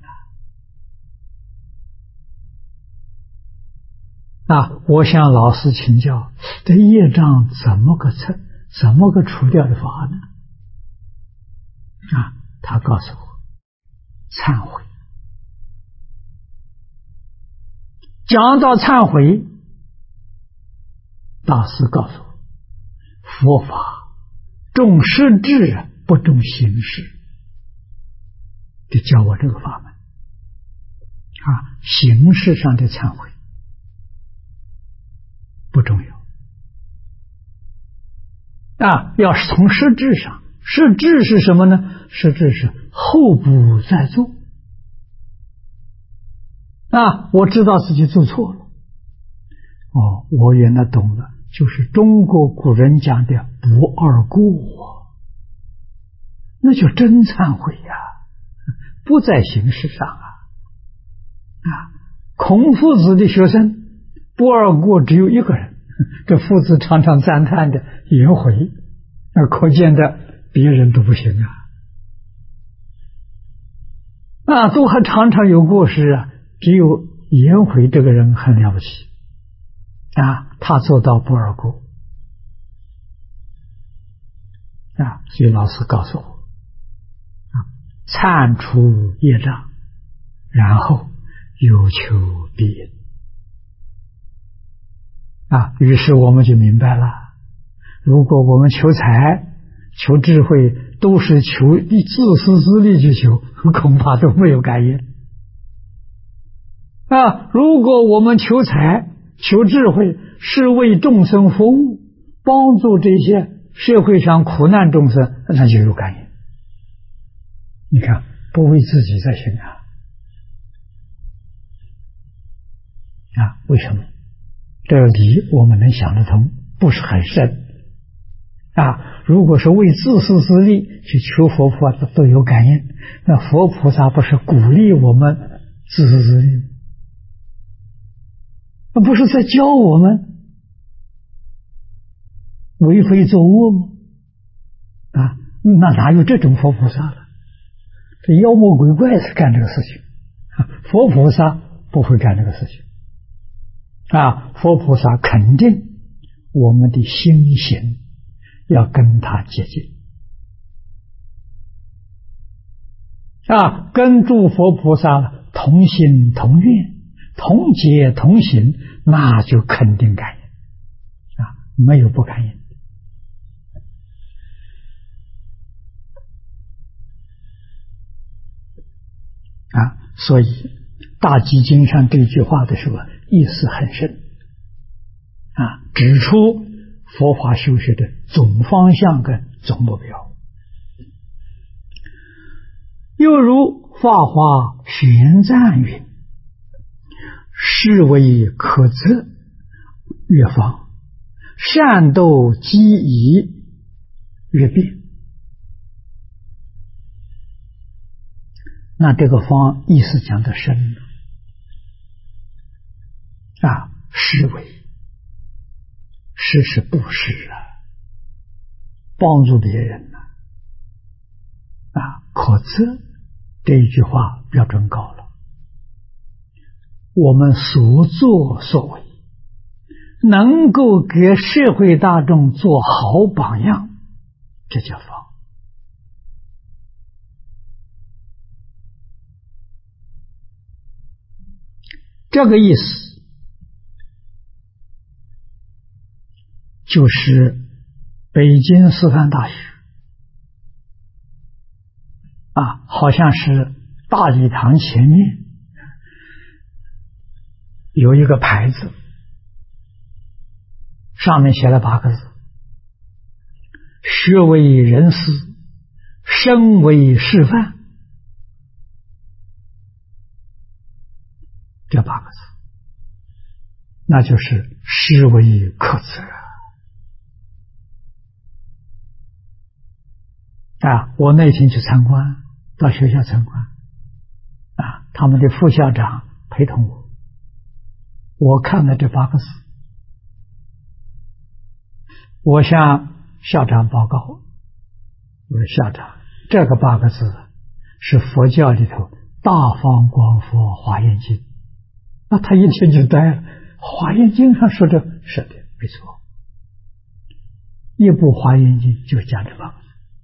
我向老师请教，这业障怎么个除掉的法呢？他告诉我，忏悔。讲到忏悔，大师告诉我，佛法重实质不重形式，就教我这个法门。形式上的忏悔不重要。要是从实质上，实质是什么呢？实质是后不再做。我知道自己做错了。我原来懂了，就是中国古人讲的不二过，那就真忏悔不在形式上孔夫子的学生不二过只有一个人，这夫子常常赞叹的颜回，可见的别人都不行都还常常有过失只有颜回这个人很了不起他做到不二过所以老师告诉我铲除业障，然后有求必应于是我们就明白了，如果我们求财求智慧都是求自私自利去求，恐怕都没有感应如果我们求财求智慧是为众生服务，帮助这些社会上苦难众生，那就有感应。你看，不为自己在行为什么？这个理我们能想得通，不是很深如果是为自私自利去求佛菩萨都有感应，那佛菩萨不是鼓励我们自私自利，那不是在教我们为非作恶吗？那哪有这种佛菩萨了？这妖魔鬼怪是干这个事情佛菩萨不会干这个事情佛菩萨肯定我们的心行要跟他接近跟诸佛菩萨同心同愿同结同行，那就肯定感应没有不感应所以大集经上这句话的时候意思很深指出佛法修学的总方向跟总目标。又如《法华玄赞》云：“是为可责越方，善斗机宜越变。”那这个方意思讲的深了啊，是为是布施啊，帮助别人啊，可责这一句话标准高了。我们所作所为能够给社会大众做好榜样，这叫方。这个意思就是北京师范大学啊，好像是大礼堂前面有一个牌子，上面写了8个字：学为人师，身为示范。这8个字，那就是实为可责啊！我那天去参观，到学校参观啊，他们的副校长陪同我看了这8个字，我向校长报告，我说校长，这个8个字是佛教里头大方广佛华严经。那他一听就呆了，华严经上说的是的，没错，一部华严经就讲这8个字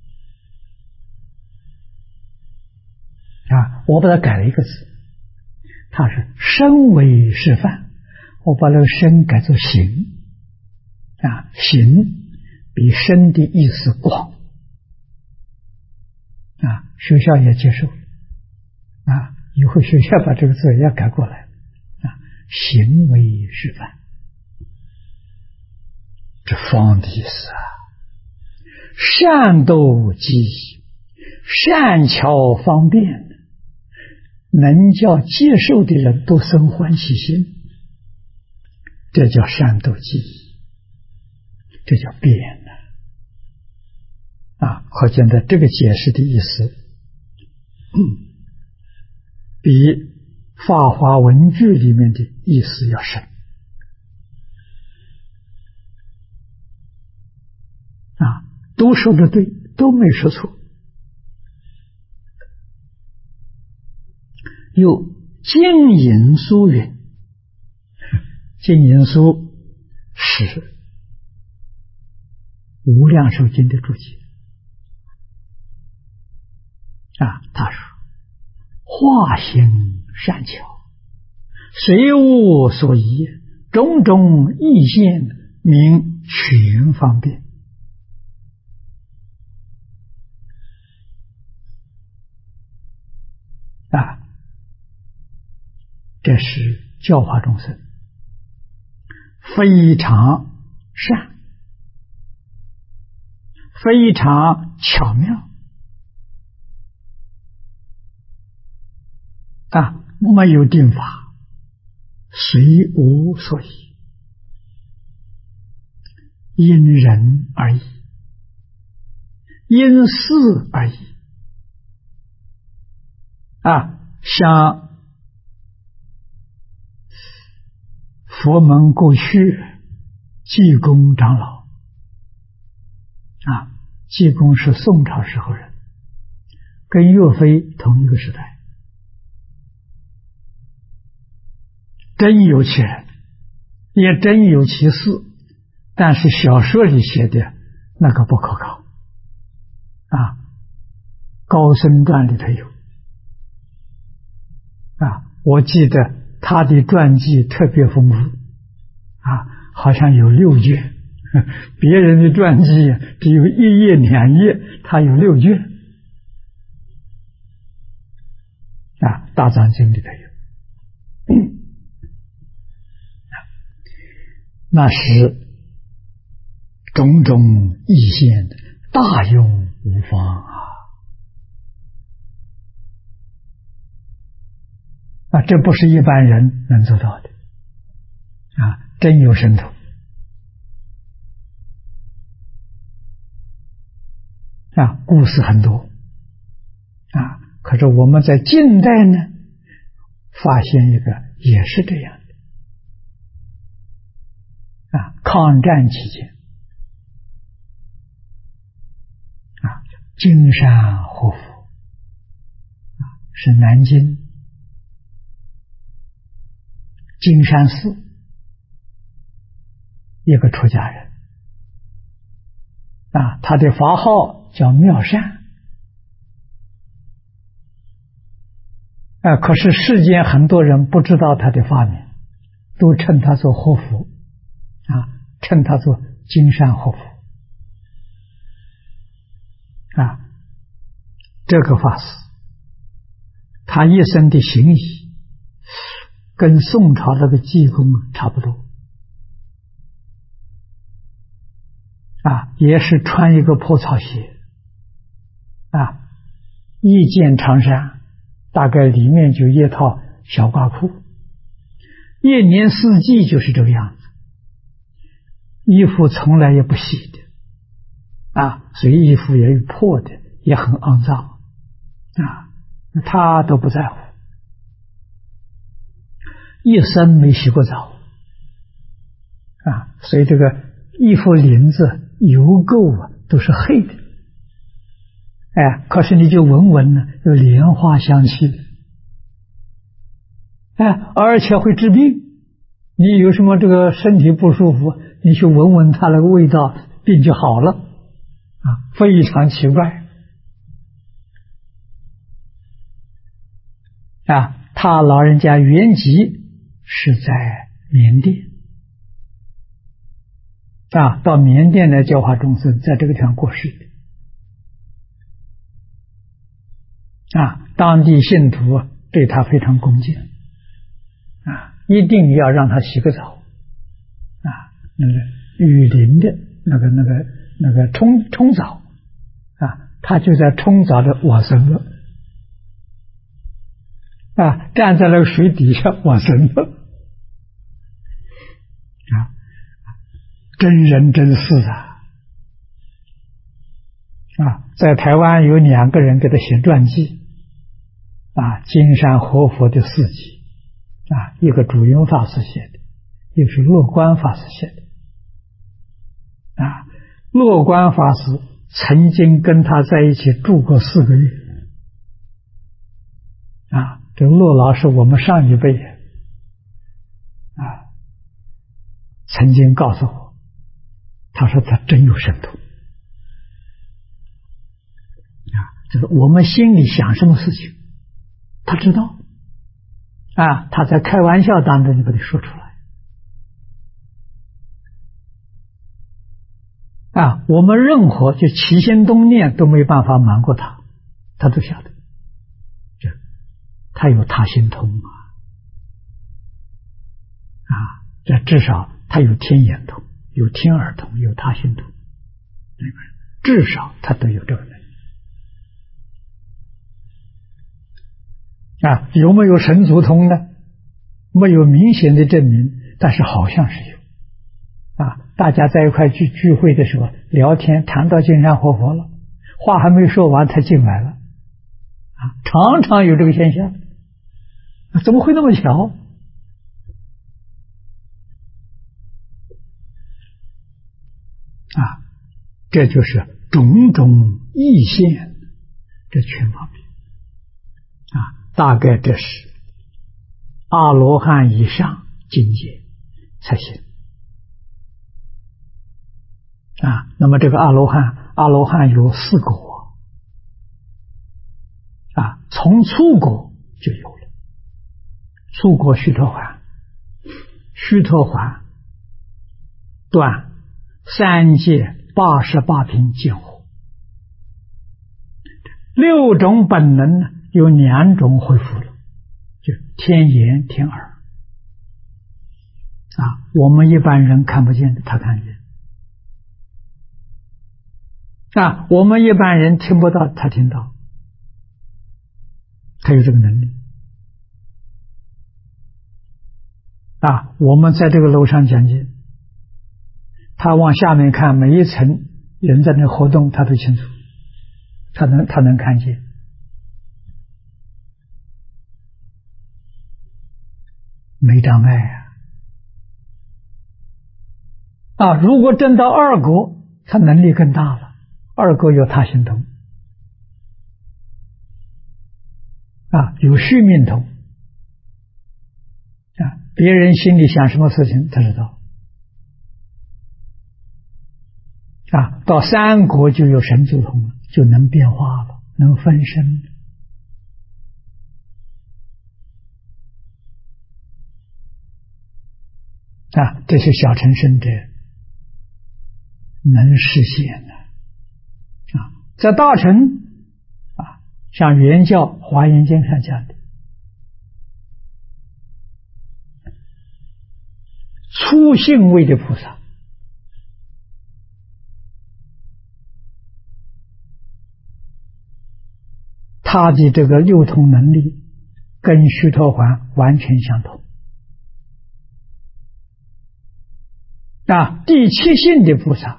啊，我把它改了一个字，它是身为示范，我把那个身改作行啊，行比身的意思广啊，学校也接受啊，以后学校把这个字也要改过来。行为示范，这方的意思啊，善斗机宜，善巧方便，能叫接受的人都生欢喜心，这叫善斗机宜，这叫变啊！可见的这个解释的意思，比法华文句里面的意思要深啊，都说的对，都没说错。又净隐书云，净隐书是无量寿经的注解啊，他说化行善巧，随无所依，种种意见名全方便啊，这是教化众生非常善，非常巧妙啊，没有定法，随无所依，因人而异，因事而异啊，像佛门过去济公长老啊，济公是宋朝时候人，跟岳飞同一个时代，真有其人，也真有其事，但是小说里写的那个不可靠啊，高僧传里头有啊，我记得他的传记特别丰富啊，好像有6卷，别人的传记只有1页2页，他有6卷啊，大藏经里头有。那时种种异现，大用无方这不是一般人能做到的真有神通故事很多可是我们在近代呢，发现一个也是这样的抗战期间金山活佛是南京金山寺一个出家人他的法号叫妙善可是世间很多人不知道他的法名，都称他做活佛称他做金山活佛这个法师他一生的行仪跟宋朝那个济公差不多也是穿一个破草鞋一件长衫，大概里面就一套小褂裤，一年四季就是这个样子，衣服从来也不洗的所以衣服也有破的，也很肮脏他都不在乎，一生没洗过澡所以这个衣服领子油垢都是黑的可是你就闻闻呢，有莲花香气而且会治病，你有什么这个身体不舒服，你去闻闻它那个味道，病就好了非常奇怪他老人家原籍是在缅甸到缅甸来教化众生，在这个地方过世当地信徒对他非常恭敬一定要让他洗个澡那个雨林的那个冲澡他就在冲澡的往生了站在那个水底下往生了真人真事在台湾有2个人给他写传记金山活佛的事迹一个主云法师写的，一个是乐观法师写的乐观法师曾经跟他在一起住过4个月这个乐老是我们上一辈人曾经告诉我，他说他真有神通就是我们心里想什么事情他知道他在开玩笑当中就把它说出来我们任何就起心动念都没办法瞒过他，他都晓得他有他心通这至少他有天眼通，有天耳通，有他心通，至少他都有这个能力有没有神足通呢？没有明显的证明，但是好像是有大家在一块聚会的时候聊天，谈到金山活佛了，话还没说完他进来了常常有这个现象怎么会那么巧这就是种种异现，这全方面大概这是阿罗汉以上境界才行那么这个阿罗汉有4果从初果就有了，初果须陀洹，须陀洹断3界88品见惑，6种本能呢有2种恢复了，就天眼天耳我们一般人看不见的，他看见我们一般人听不到，他听到，他有这个能力。我们在这个楼上讲解，他往下面看，每一层人在那活动，他都清楚，他能看见。没障碍如果证到二果，他能力更大了，二果有他心通有续命通别人心里想什么事情他知道到三果就有神足通了，就能变化了，能分身这是小乘圣者能实现的在大乘像原教华严经上讲的，初信位的菩萨他的这个六通能力跟须陀洹完全相同第七信的菩萨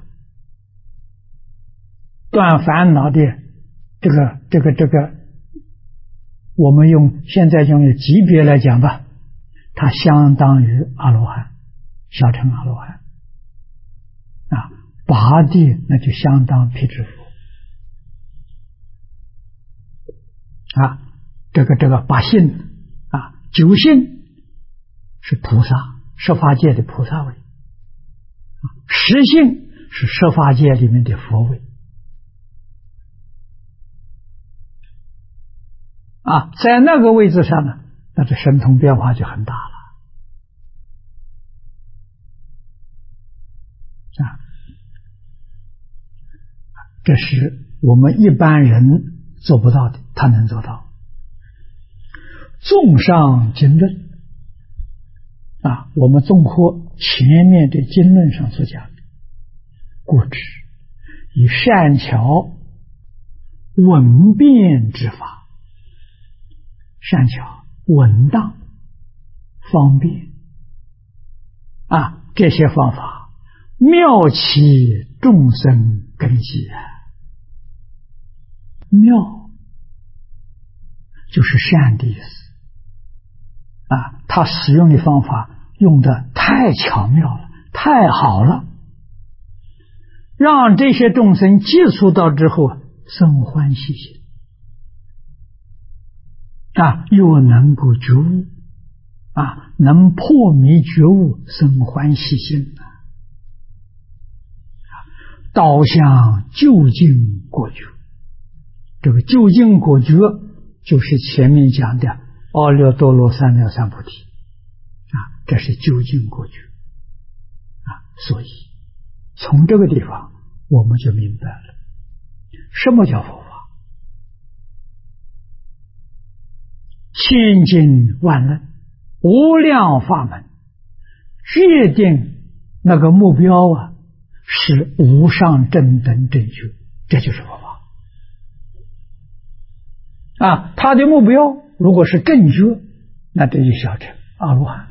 断烦恼的这个我们现在用级别来讲吧，它相当于阿罗汉，小乘阿罗汉拔地那就相当辟支佛这个八信九信是菩萨，十法界的菩萨位，十信是十法界里面的佛位在那个位置上呢，那这神通变化就很大了这是我们一般人做不到的，他能做到。综上经论我们综合前面的经论上所讲的，故知以善巧稳便之法，善巧稳当方便这些方法妙其众生根基妙就是善的意思他使用的方法用的太巧妙了，太好了，让这些众生接触到之后生欢喜心又能够觉悟能破迷觉悟生欢喜心导向究竟果觉。这个究竟果觉就是前面讲的阿耨多罗三藐三菩提这是究竟果觉所以从这个地方我们就明白了什么叫佛法。千经万论无量法门，决定那个目标是无上正等正觉，这就是佛法他的目标如果是正觉，那这就小乘阿罗汉；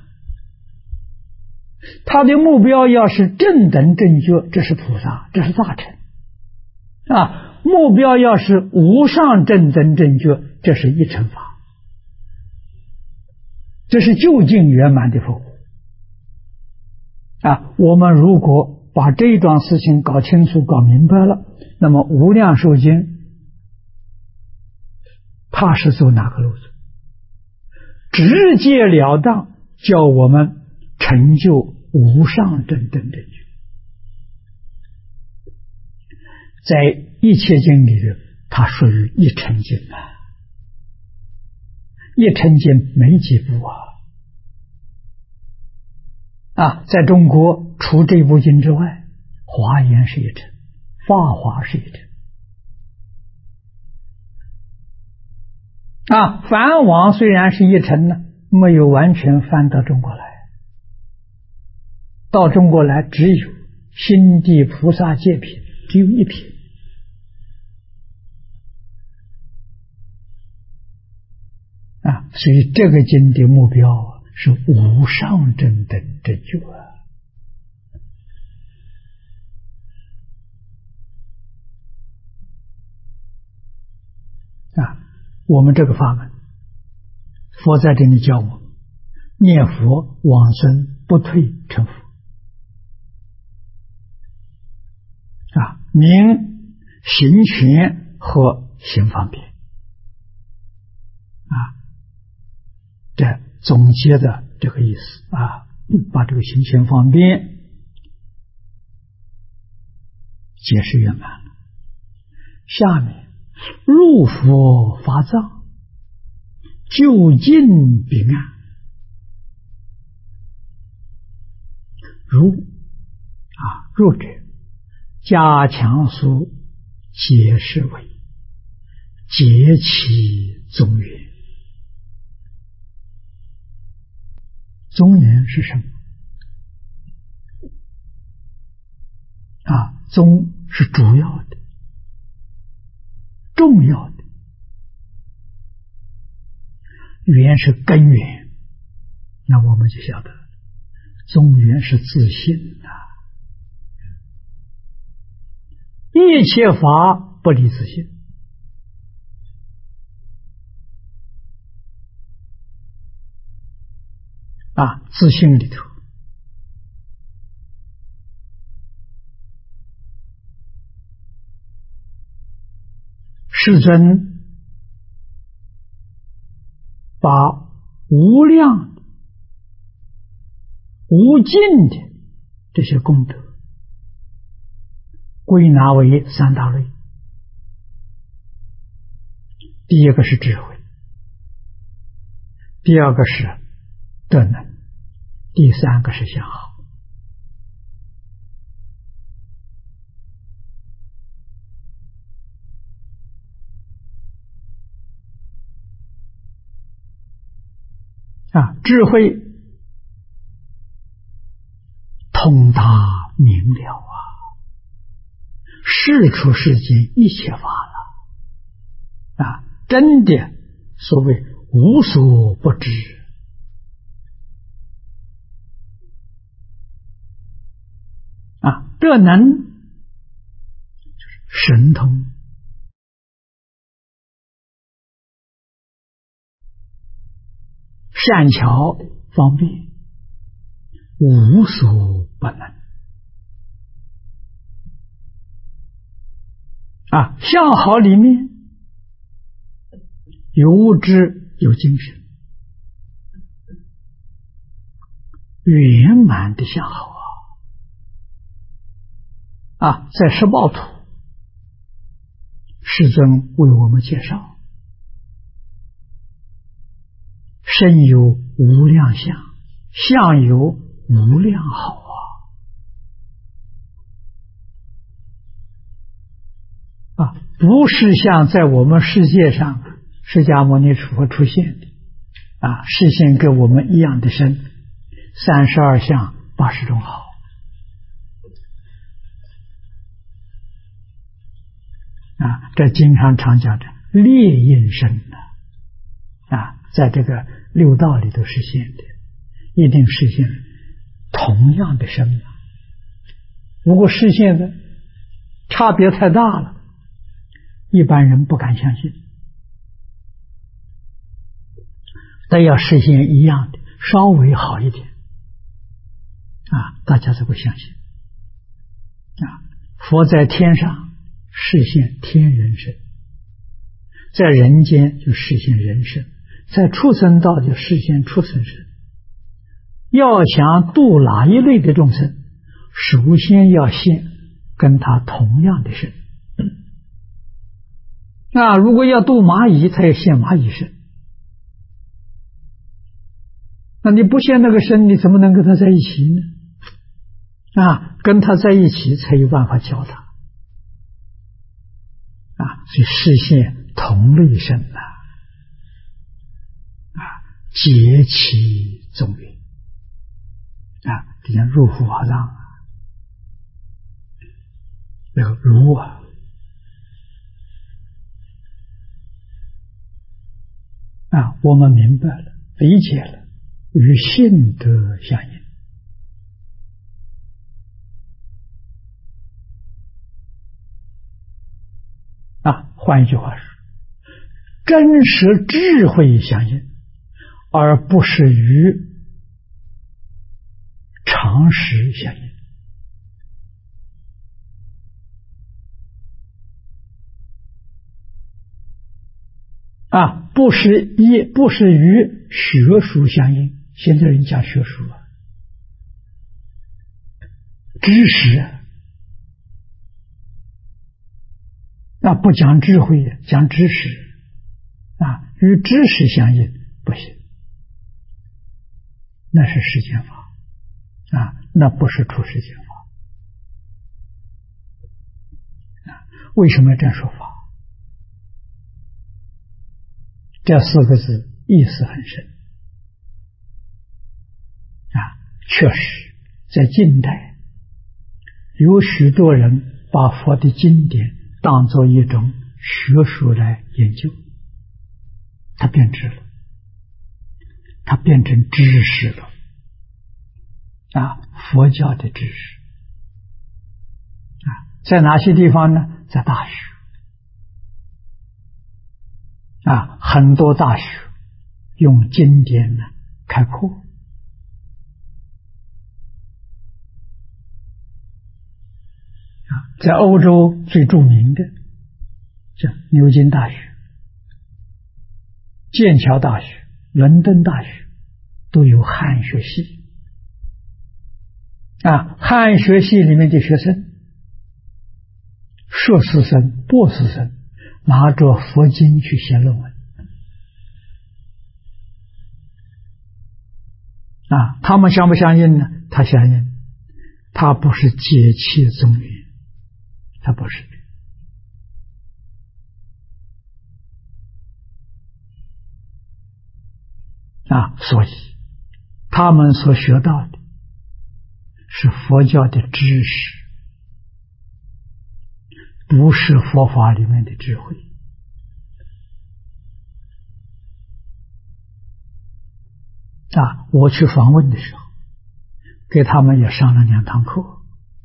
他的目标要是正等正觉，这是菩萨，这是大乘目标要是无上正等正觉，这是一乘法，这是究竟圆满的佛我们如果把这一桩事情搞清楚搞明白了，那么无量寿经他是走哪个路子，直截了当叫我们成就无上正等正觉。在一切经里面它属于一乘经一乘经没几部在中国除这部经之外，华严是一乘，法华是一乘梵网虽然是一乘呢，没有完全翻到中国来，到中国来只有心地菩萨戒品，只有一品所以这个经的目标是无上正等正觉我们这个法门，佛在这里教我们念佛往生不退成佛名行权和行方便这总结的这个意思把这个行权方便解释圆满了。下面入佛法藏，究竟彼岸。入者加强书解释为结其宗源。宗源是什么？宗是主要的、重要的，源是根源。那我们就晓得，宗源是自性一切法不离自性自性里头世尊把无量的、无尽的这些功德归纳为三大类。第一个是智慧，第二个是德能，第三个是相好。智慧通达明了事出世间一切法了真的所谓无所不知德能就是神通，善巧方便，无所不能相好里面有物质有精神，圆满的相好在十报图世尊为我们介绍，身有无量相，相有无量好不是像在我们世界上释迦牟尼佛出现的示现给我们一样的身，32相80种好这经常讲的烈焰身在这个六道里头实现的，一定实现同样的身如果实现的差别太大了，一般人不敢相信，但要实现一样的，稍微好一点大家才会相信佛在天上实现天人身，在人间就实现人身，在畜生道就实现畜生身。要想度哪一类的众生，首先要现跟他同样的身如果要度蚂蚁，他要现蚂蚁身，那你不现那个身，你怎么能跟他在一起呢？跟他在一起才有办法教他所以实现同类身结其宗源就像入佛法藏那个如我们明白了，理解了，与性德相应。换一句话说，真实智慧相应，而不是与常识相应。不是与学术相应。现在人讲学术知识不讲智慧，讲知识与知识相应不行，那是世间法那不是出世间法为什么这样说法？这4个字意思很深确实在近代有许多人把佛的经典当作一种学术来研究，它变质了，它变成知识了佛教的知识在哪些地方呢？在大学很多大学用经典呢开课在欧洲最著名的像牛津大学、剑桥大学、伦敦大学都有汉学系汉学系里面的学生，硕士生、博士生拿着佛经去写论文他们相不相应呢？他相应，他不是解气宗语，他不是所以他们所学到的是佛教的知识，不是佛法里面的智慧我去访问的时候给他们也上了2堂课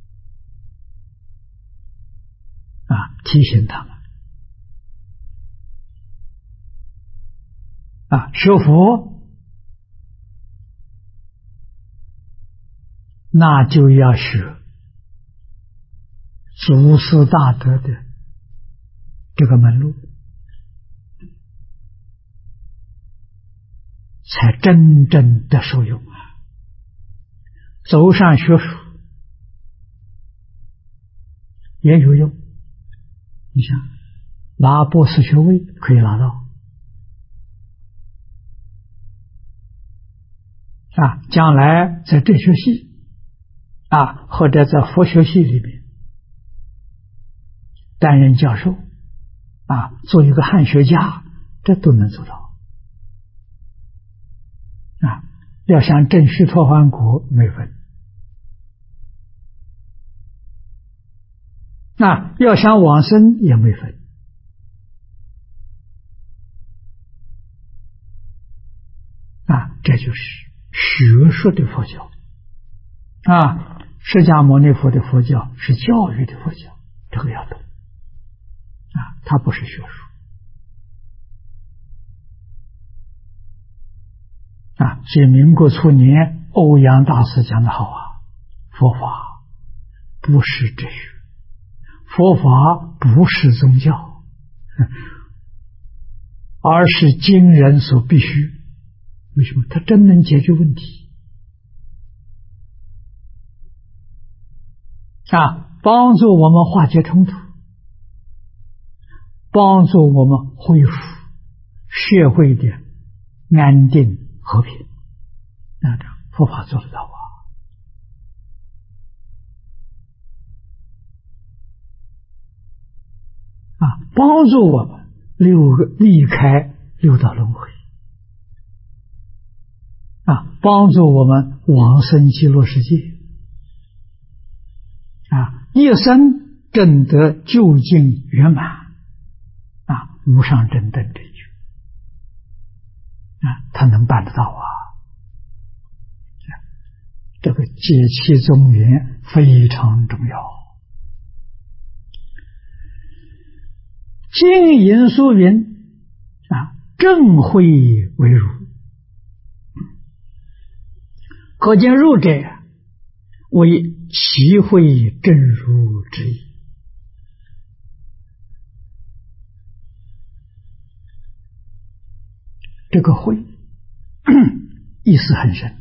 提醒他们学佛那就要学祖师大德的这个门路，才真正的受用走上学术也有用。你想拿博士学位可以拿到将来在哲学系或者在佛学系里面担任教授做一个汉学家，这都能做到要想证虚陀洹果没分要想往生也没分这就是学术的佛教释迦牟尼佛的佛教是教育的佛教，这个要懂它不是学术所以民国初年欧阳大师讲得好佛法不是哲学，佛法不是宗教而是经人所必须。为什么？它真能解决问题帮助我们化解冲突，帮助我们恢复社会的安定和平，这佛法做得到帮助我们离开六道轮回帮助我们往生极乐世界一生证得究竟圆满无上正等正觉他能办得到啊。这个解其宗源非常重要。经引述云正慧为儒，可见儒者为其慧正儒之意。这个慧意思很深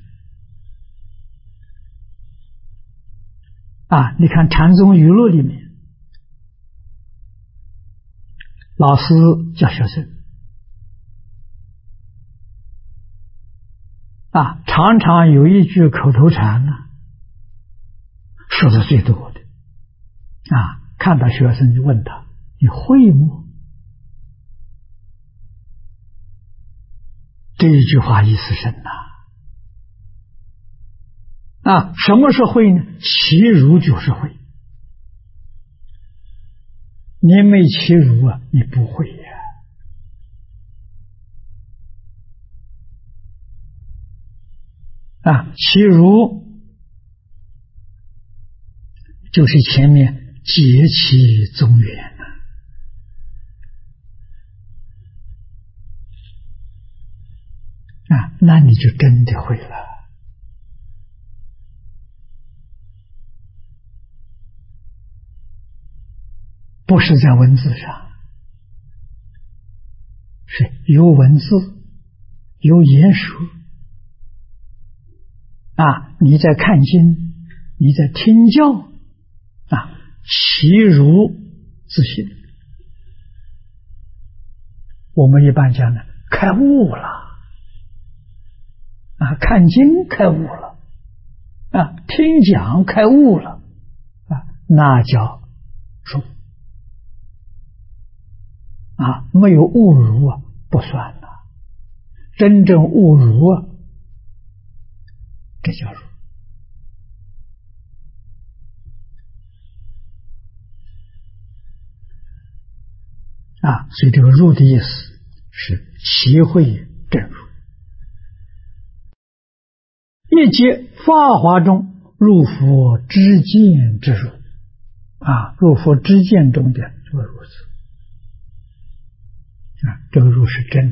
你看禅宗语录里面，老师教学生常常有一句口头禅说的最多的看到学生就问他：“你会吗？”这一句话意思深什么是会呢？其儒就是会。你没其儒你不会其儒就是前面结其宗源那你就真的会了。不是在文字上，是有文字有言说你在看经，你在听教其儒自信。我们一般讲呢，开悟了看经开悟了听讲开悟了那叫儒没有悟儒不算了。真正悟儒这叫儒所以这个儒的意思是其慧正儒。一节法华中入佛知见之儒入佛知见中的这个儒字这个儒是真的，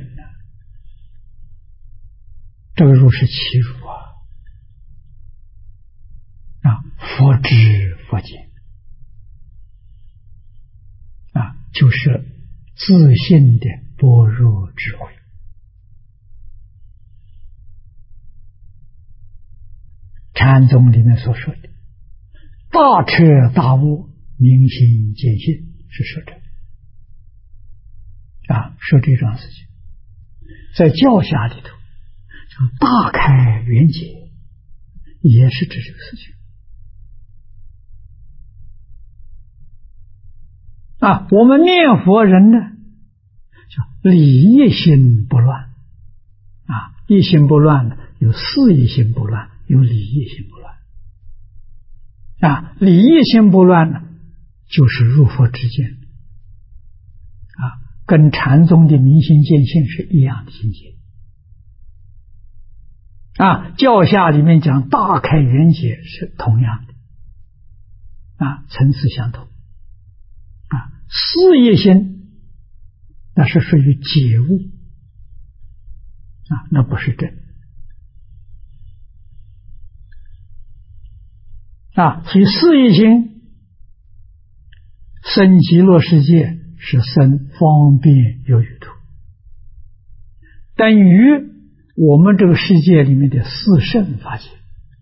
这个儒是其儒佛知佛见就是自信的般若智慧。禅宗里面所说的大彻大悟明心见性是说这说这桩事情。在教下里头叫大开圆解，也是指这个事情我们念佛人呢叫理一心不乱一心不乱呢，有事一心不乱，有理一心不乱理一心不乱呢，就是入佛之见跟禅宗的明心见性是一样的境界教下里面讲大开圆解是同样的层次相同事业心那是属于解悟那不是真所以事业心生极乐世界是生方便有余土，等于我们这个世界里面的四圣法界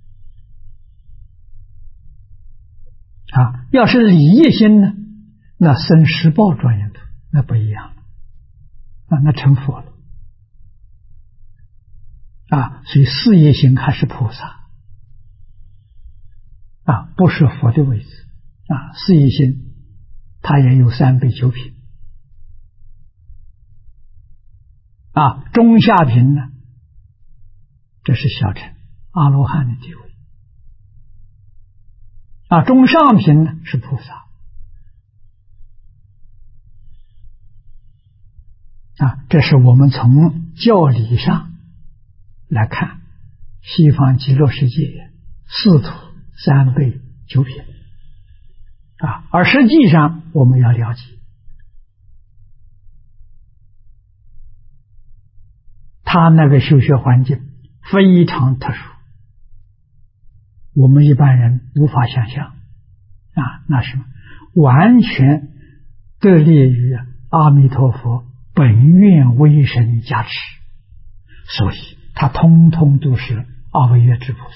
要是理业心呢，那生十报庄严土，那不一样了那成佛了所以事业心还是菩萨不是佛的位置事业心它也有三倍九品中下品呢，这是小乘阿罗汉的地位中上品呢是菩萨这是我们从教理上来看西方极乐世界四土三辈九品而实际上我们要了解，他那个修学环境非常特殊，我们一般人无法想象那是完全得力于阿弥陀佛本愿威神加持，所以他通通都是阿惟越致菩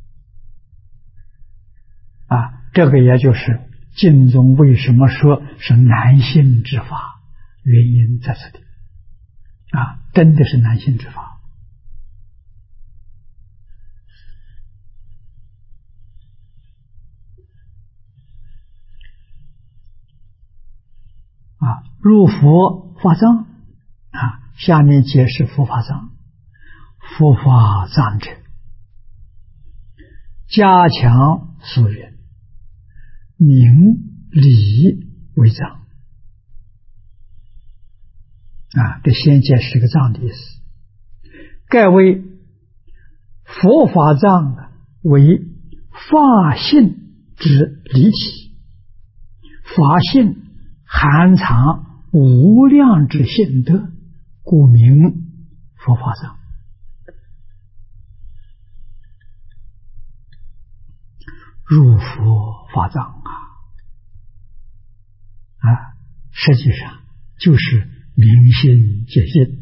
萨这个也就是经中为什么说是难信之法，原因在这里真的是难信之法入佛法藏下面解释佛法藏。佛法藏者，加强所缘，明理为藏这先解释个藏的意思。盖为佛法藏为法性之离体，法性含藏无量之性德，故名佛法藏。入佛法藏实际上就是明心见性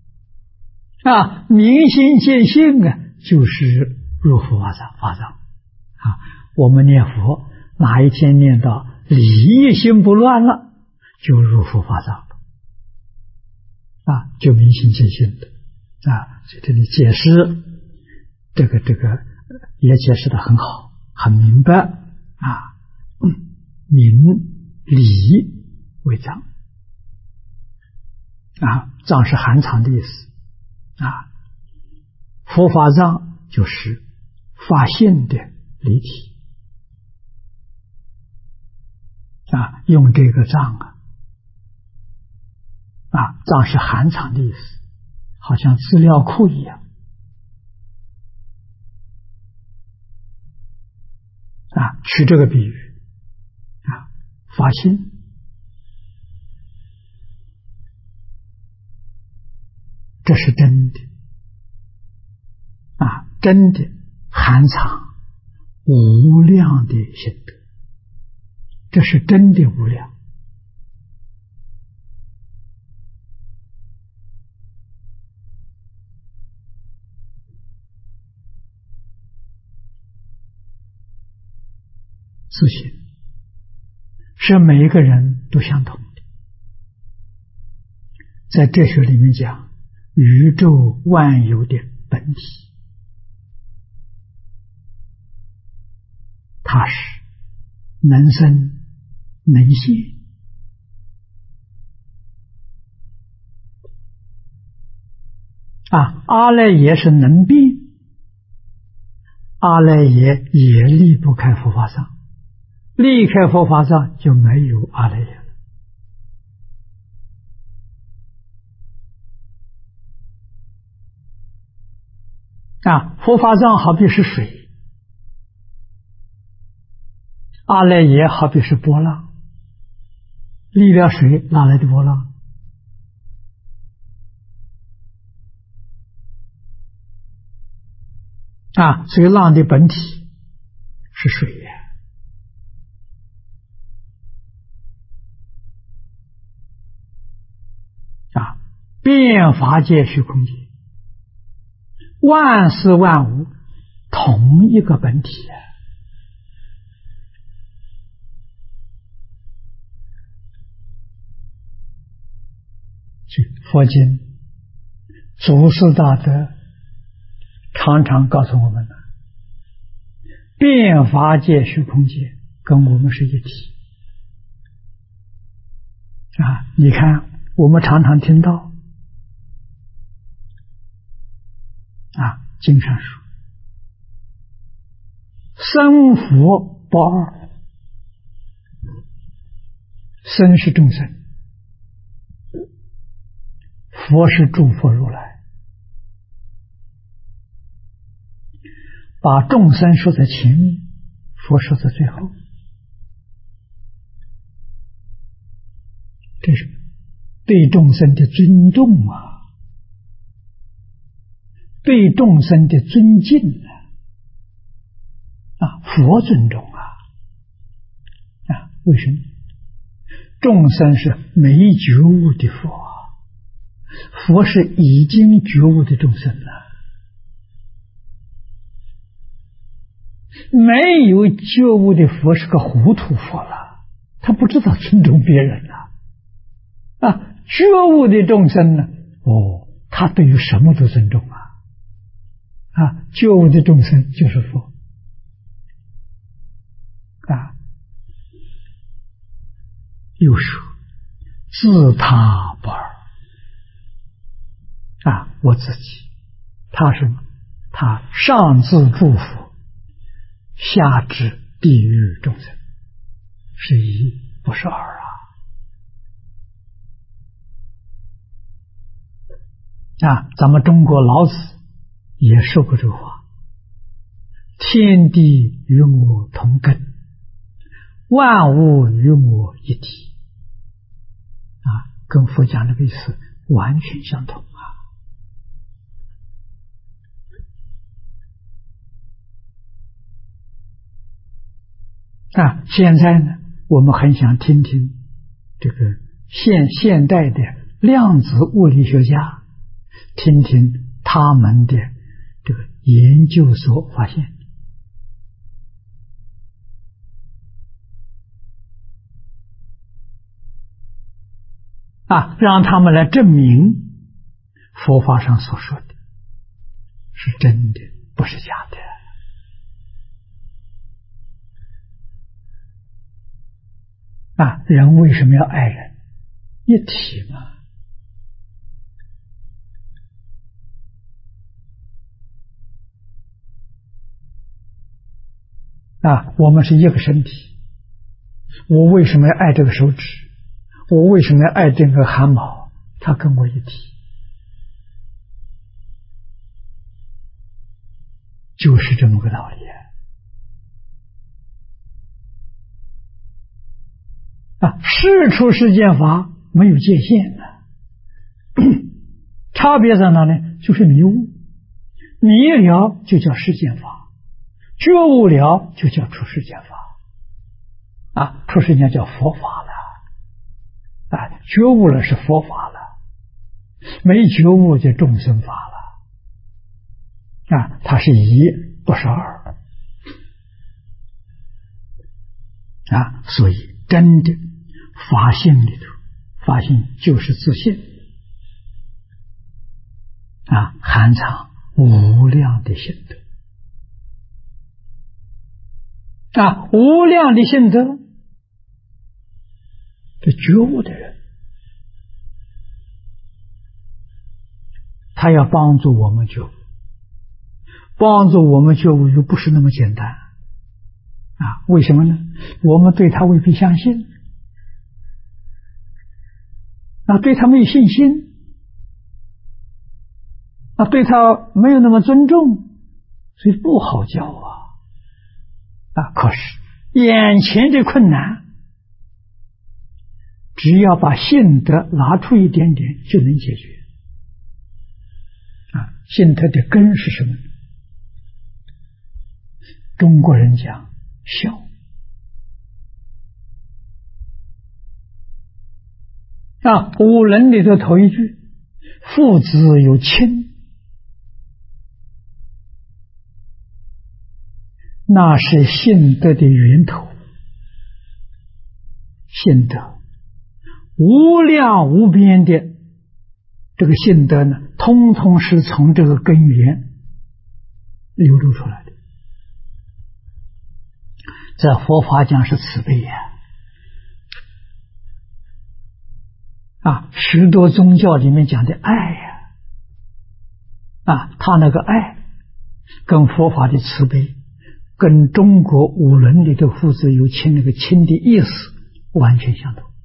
明心见性就是入佛法藏我们念佛哪一天念到理一心不乱了，就入佛法藏了就明心见性的所以这里解释这个也解释得很好，很明白明理为藏藏是含藏的意思佛法藏就是法性的离体用这个藏藏是含藏的意思，好像资料库一样取这个比喻法性这是真的真的含藏无量的心德，这是真的无量自信，是每一个人都相同的。在哲学里面讲宇宙万有的本体，它是能生能现阿赖耶是能变，阿赖耶也离不开佛法藏，离开佛法藏就没有阿赖耶了佛法藏好比是水，阿赖耶好比是波浪，离了水哪来的波浪所以浪的本体是水变法界虚空界，万事万物同一个本体佛经祖师大德常常告诉我们变法界虚空界跟我们是一体你看我们常常听到经上说生佛不二，生是众生，佛是诸佛如来把众生说在前面，佛说在最后，这是对众生的尊重啊，对众生的尊敬啊，佛尊重啊，为什么？众生是没觉悟的佛啊，佛是已经觉悟的众生了。没有觉悟的佛是个糊涂佛了，他不知道尊重别人了。觉悟的众生呢？他对于什么都尊重啊！觉悟的众生就是佛啊。又说自他不二啊，我自己，他什么？他上自诸佛，下至地狱众生，是一不是二啊！咱们中国老子也说过这话：天地与我同根，万物与我一体。跟佛讲这个意思完全相同现在呢，我们很想听听这个现代的量子物理学家，听听他们的这个研究所发现让他们来证明佛法上所说的是真的，不是假的。人为什么要爱人？一体嘛。我们是一个身体，我为什么要爱这个手指？我为什么要爱这个汗毛？它跟我一体，就是这么个道理事出世间法没有界限差别在哪呢？就是迷悟，迷了就叫世间法，觉悟了就叫出世间法出世间叫佛法了觉悟了是佛法了，没觉悟就众生法了它是一不是二所以真的法性里头，法性就是自信含藏无量的心得无量的心得，这觉悟的人，他要帮助我们觉悟，帮助我们觉悟又不是那么简单为什么呢？我们对他未必相信对他没有信心对他没有那么尊重，所以不好教可是眼前的困难，只要把信德拿出一点点就能解决信德的根是什么？中国人讲孝五伦里头头一句父子有亲，那是信德的源头，信德无量无边的这个信德呢，通通是从这个根源流露出来的。在佛法讲是慈悲许多宗教里面讲的爱他那个爱跟佛法的慈悲，跟中国五伦里的父子有亲那个亲的意思完全相同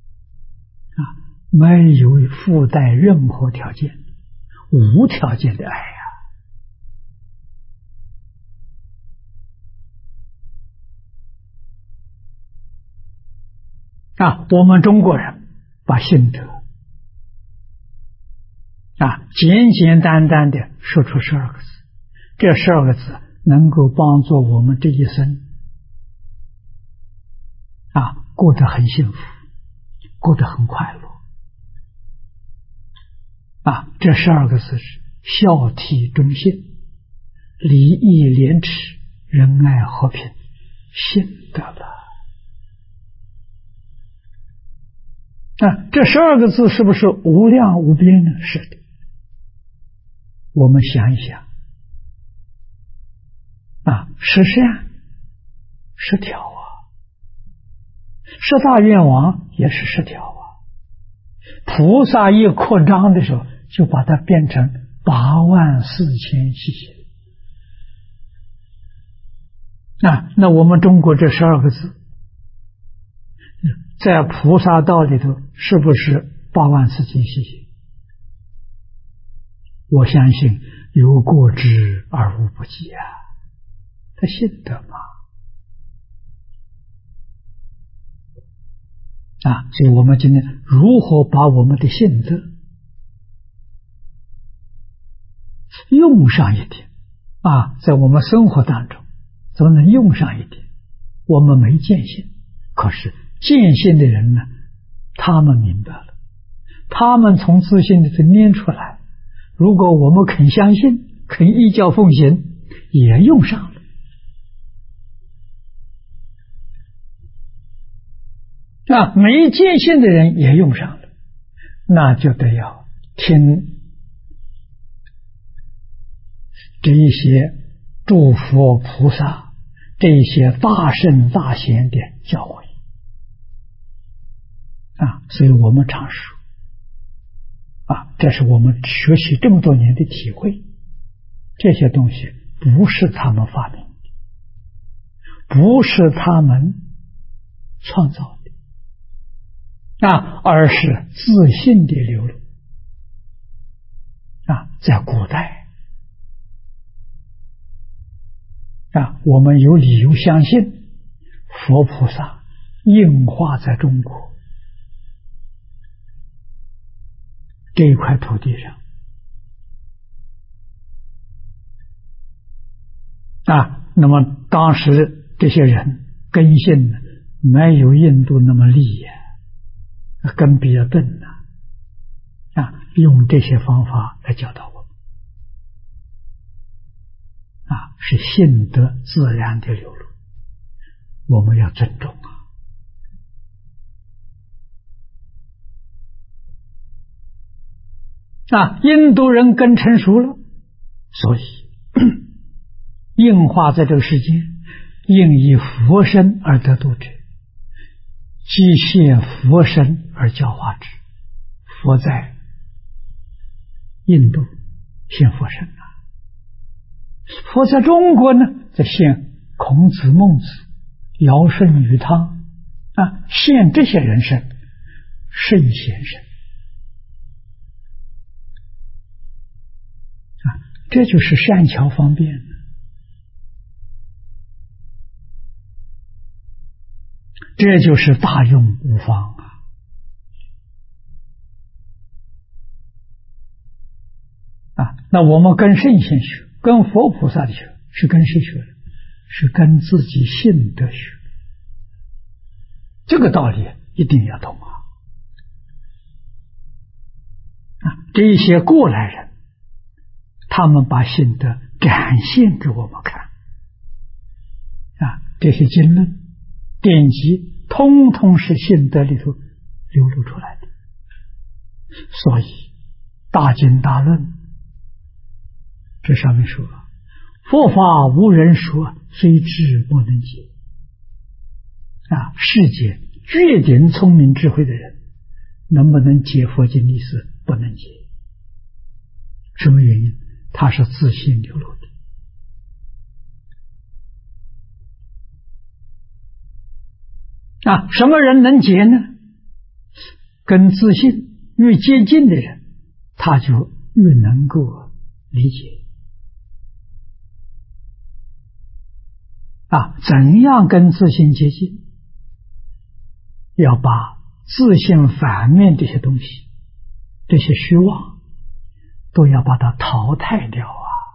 没有附带任何条件，无条件的爱我们中国人把信德简简单单的说出12个字，这12个字能够帮助我们这一生过得很幸福，过得很快乐这12个字是孝悌忠信、礼义廉耻、仁爱和平，信德了。这12个字是不是无量无边呢？是的。我们想一想十善10条10大愿望也是10条菩萨一扩张的时候，就把它变成84000细节那我们中国这12个字在菩萨道里头是不是84000细节？我相信有过之而无不及他信得吗？所以我们今天如何把我们的信德用上一点在我们生活当中怎么能用上一点？我们没见性，可是见性的人呢，他们明白了，他们从自信里头念出来，如果我们肯相信，肯依教奉行，也用上了没见性的人也用上了，那就得要听这一些诸佛菩萨，这一些大圣大贤的教诲所以我们常说这是我们学习这么多年的体会，这些东西不是他们发明的，不是他们创造的而是自信的流露在古代我们有理由相信佛菩萨应化在中国这一块土地上那么当时这些人根性呢，没有印度那么利根比较钝用这些方法来教导我们是信德自然的流露，我们要尊重印度人根成熟了，所以应化在这个世间，应以佛身而得度者，即现佛身而教化之。佛在印度现佛身佛在中国呢，则现孔子、孟子、尧舜禹汤现这些人身，圣贤身这就是善巧方便这就是大用无方那我们跟圣贤学，跟佛菩萨的学，是跟谁学的？是跟自己信德学。这个道理一定要懂这一些过来人，他们把信德展现给我们看这些经论典籍通通是信德里头流露出来的。所以大经大论这上面说，佛法无人说，虽智莫能解世界绝顶聪明智慧的人能不能解佛经的意思？不能解。什么原因？他是自信流露的什么人能解呢？跟自信越接近的人，他就越能够理解怎样跟自信接近要把自性反面这些东西，这些虚妄，都要把它淘汰掉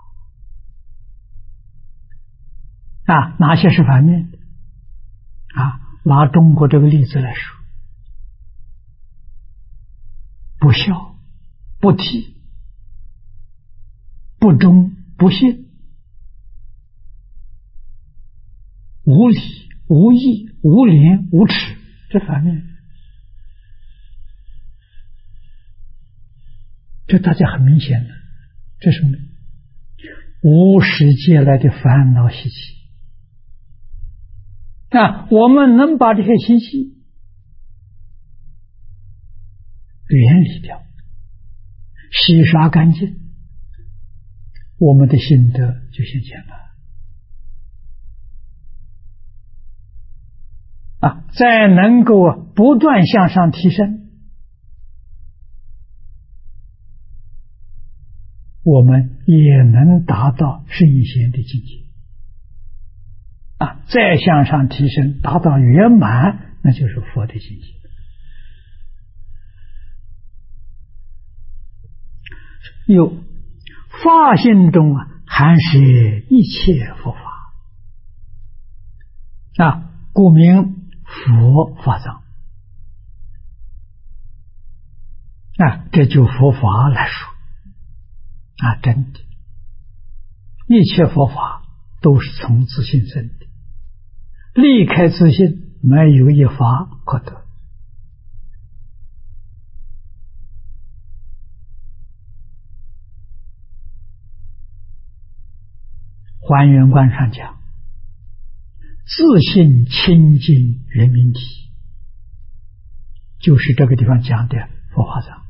哪些是反面的？拿中国这个例子来说，不孝、不悌、不忠、不信、无礼、无义、无廉、无耻，这反面，这大家很明显的，这是什么？无始劫来的烦恼习气。我们能把这些习气远离掉，洗刷干净，我们的心得就现前了。再能够不断向上提升，我们也能达到圣贤的境界。再向上提升，达到圆满，那就是佛的境界。有法性中含摄一切佛法故名佛法藏这就佛法来说真的，一切佛法都是从自性生的，离开自性，没有一法可得。还原观上讲，自性清净圆明体，就是这个地方讲的佛法藏。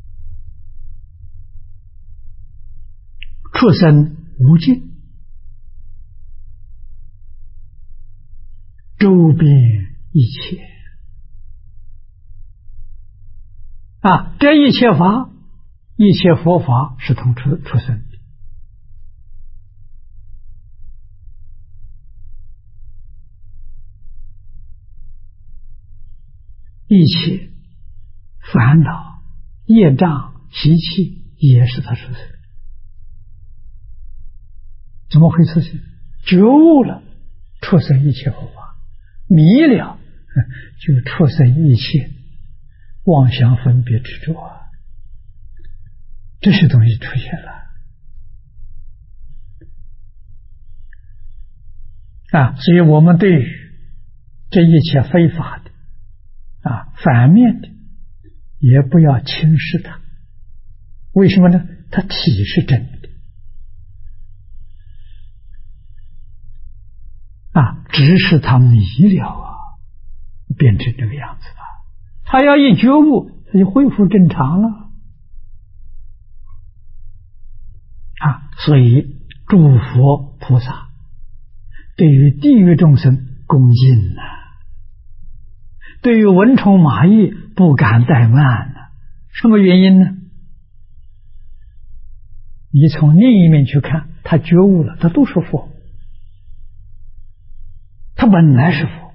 畜生无尽，周遍一切这一切法，一切佛法是从出生的。一切烦恼、业障、习气也是他出生。怎么会出现？觉悟了，出生一切佛法；迷了，就出生一切妄想分别执着这些东西出现了所以我们对于这一切非法的反面的，也不要轻视它。为什么呢？它体是真的只是他迷了变成这个样子了。他要一觉悟，他就恢复正常了所以诸佛菩萨对于地狱众生恭敬对于蚊虫蚂蚁不敢怠慢什么原因呢？你从另一面去看，他觉悟了，他都是佛，他本来是佛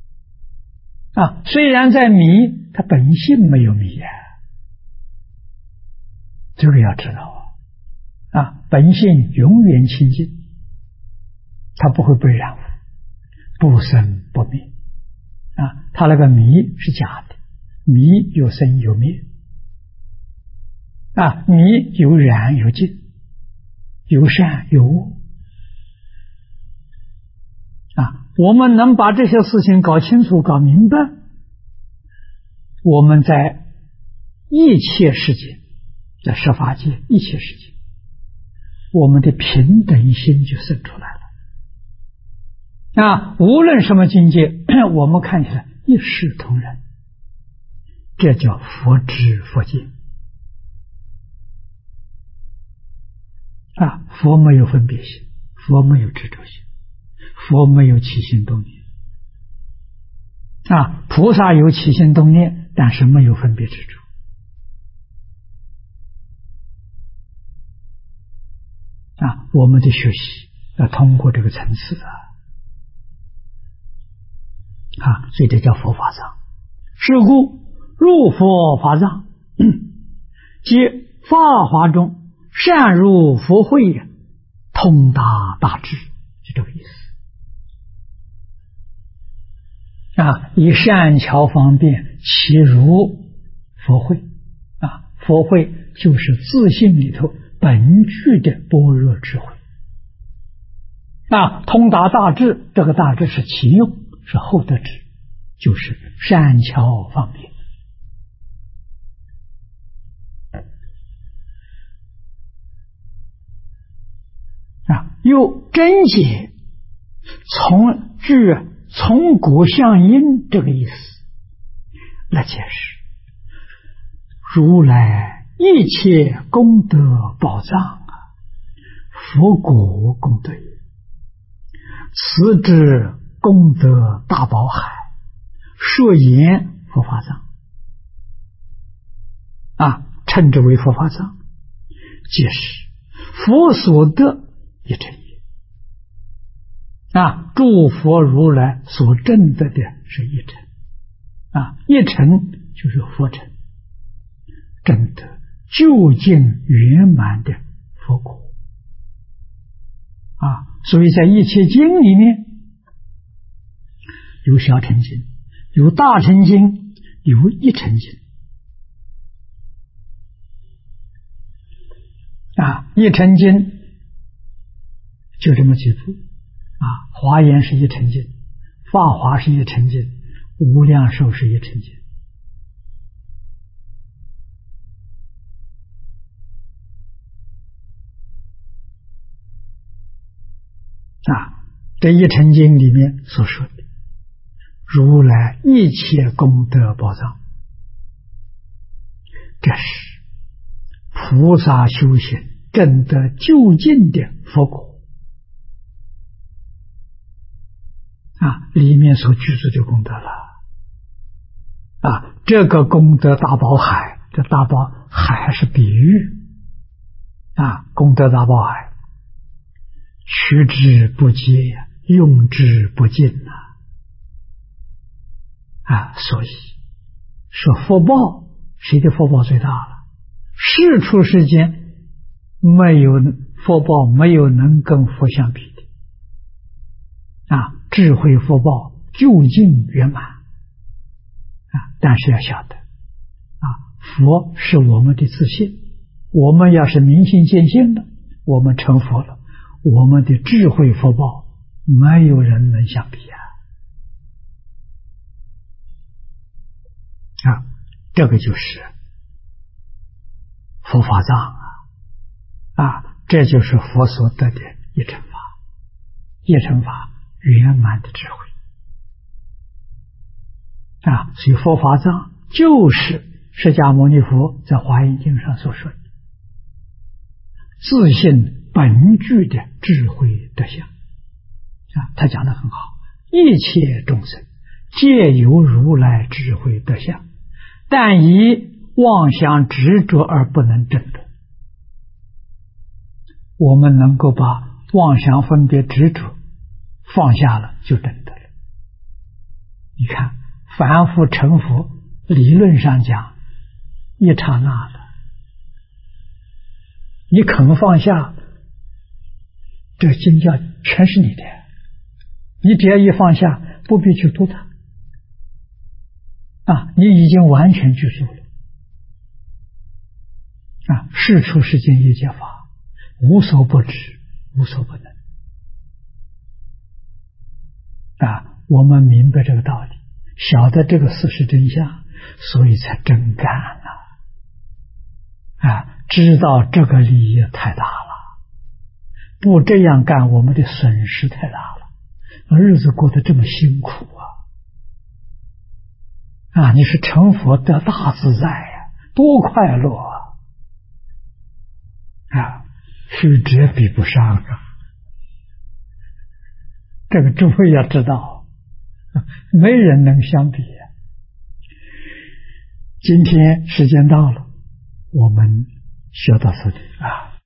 虽然在迷，他本性没有迷这个要知道本性永远清净，他不会被染污，不生不灭他那个迷是假的，迷有生有灭迷有染有净，有善有恶我们能把这些事情搞清楚搞明白，我们在一切世界，在十法界一切世界，我们的平等心就生出来了无论什么境界，我们看起来一视同仁，这叫佛知佛见佛没有分别心，佛没有执着心，佛没有起心动念菩萨有起心动念，但是没有分别执着我们的学习要通过这个层次所以这叫佛法藏是故入佛法藏，即法华中善入佛慧，通达大智，就这个意思。以善巧方便其如佛慧。佛慧就是自性里头本具的般若智慧。通达大智，这个大智是其用，是后得智，就是善巧方便。又真解从果相因这个意思来解释，如来一切功德宝藏佛果功德也，此之功德大宝海，说言佛法藏，称之为佛法藏，皆是佛所得一成也。诸佛如来所证得的是一成，一成就是佛成，证得究竟圆满的佛果。所以在一切经里面，有小乘经，有大乘经，有一乘经。一乘经就这么几部。华严是一乘经，法华是一乘经，无量寿是一乘经。这一乘经里面所说的如来一切功德宝藏，这是菩萨修行证得究竟的佛果里面所具足的功德了。这个功德大宝海，这大宝海是比喻功德大宝海取之不竭，用之不尽所以说福报，谁的福报最大了？世出世间没有福报，没有能跟佛相比的智慧福报究竟圆满但是要晓得佛是我们的自信，我们要是明心见性了，我们成佛了，我们的智慧福报没有人能相比这个就是佛法藏这就是佛所得的一乘法，一乘法圆满的智慧所以佛法藏就是释迦牟尼佛在华严经上所说的自性本具的智慧德相他讲得很好，一切众生皆有如来智慧德相，但以妄想执着而不能证得。我们能够把妄想分别执着放下了，就证得了。你看凡夫成佛，理论上讲一刹那的，你肯放下，这经教全是你的，你只要一放下，不必去度它你已经完全具足了世出世间一切法，无所不知，无所不能我们明白这个道理，晓得这个事实真相，所以才真干知道这个利益太大了，不这样干我们的损失太大了，日子过得这么辛苦你是成佛得大自在多快乐虚者比不上这个诸位要知道没人能相比今天时间到了，我们学到这里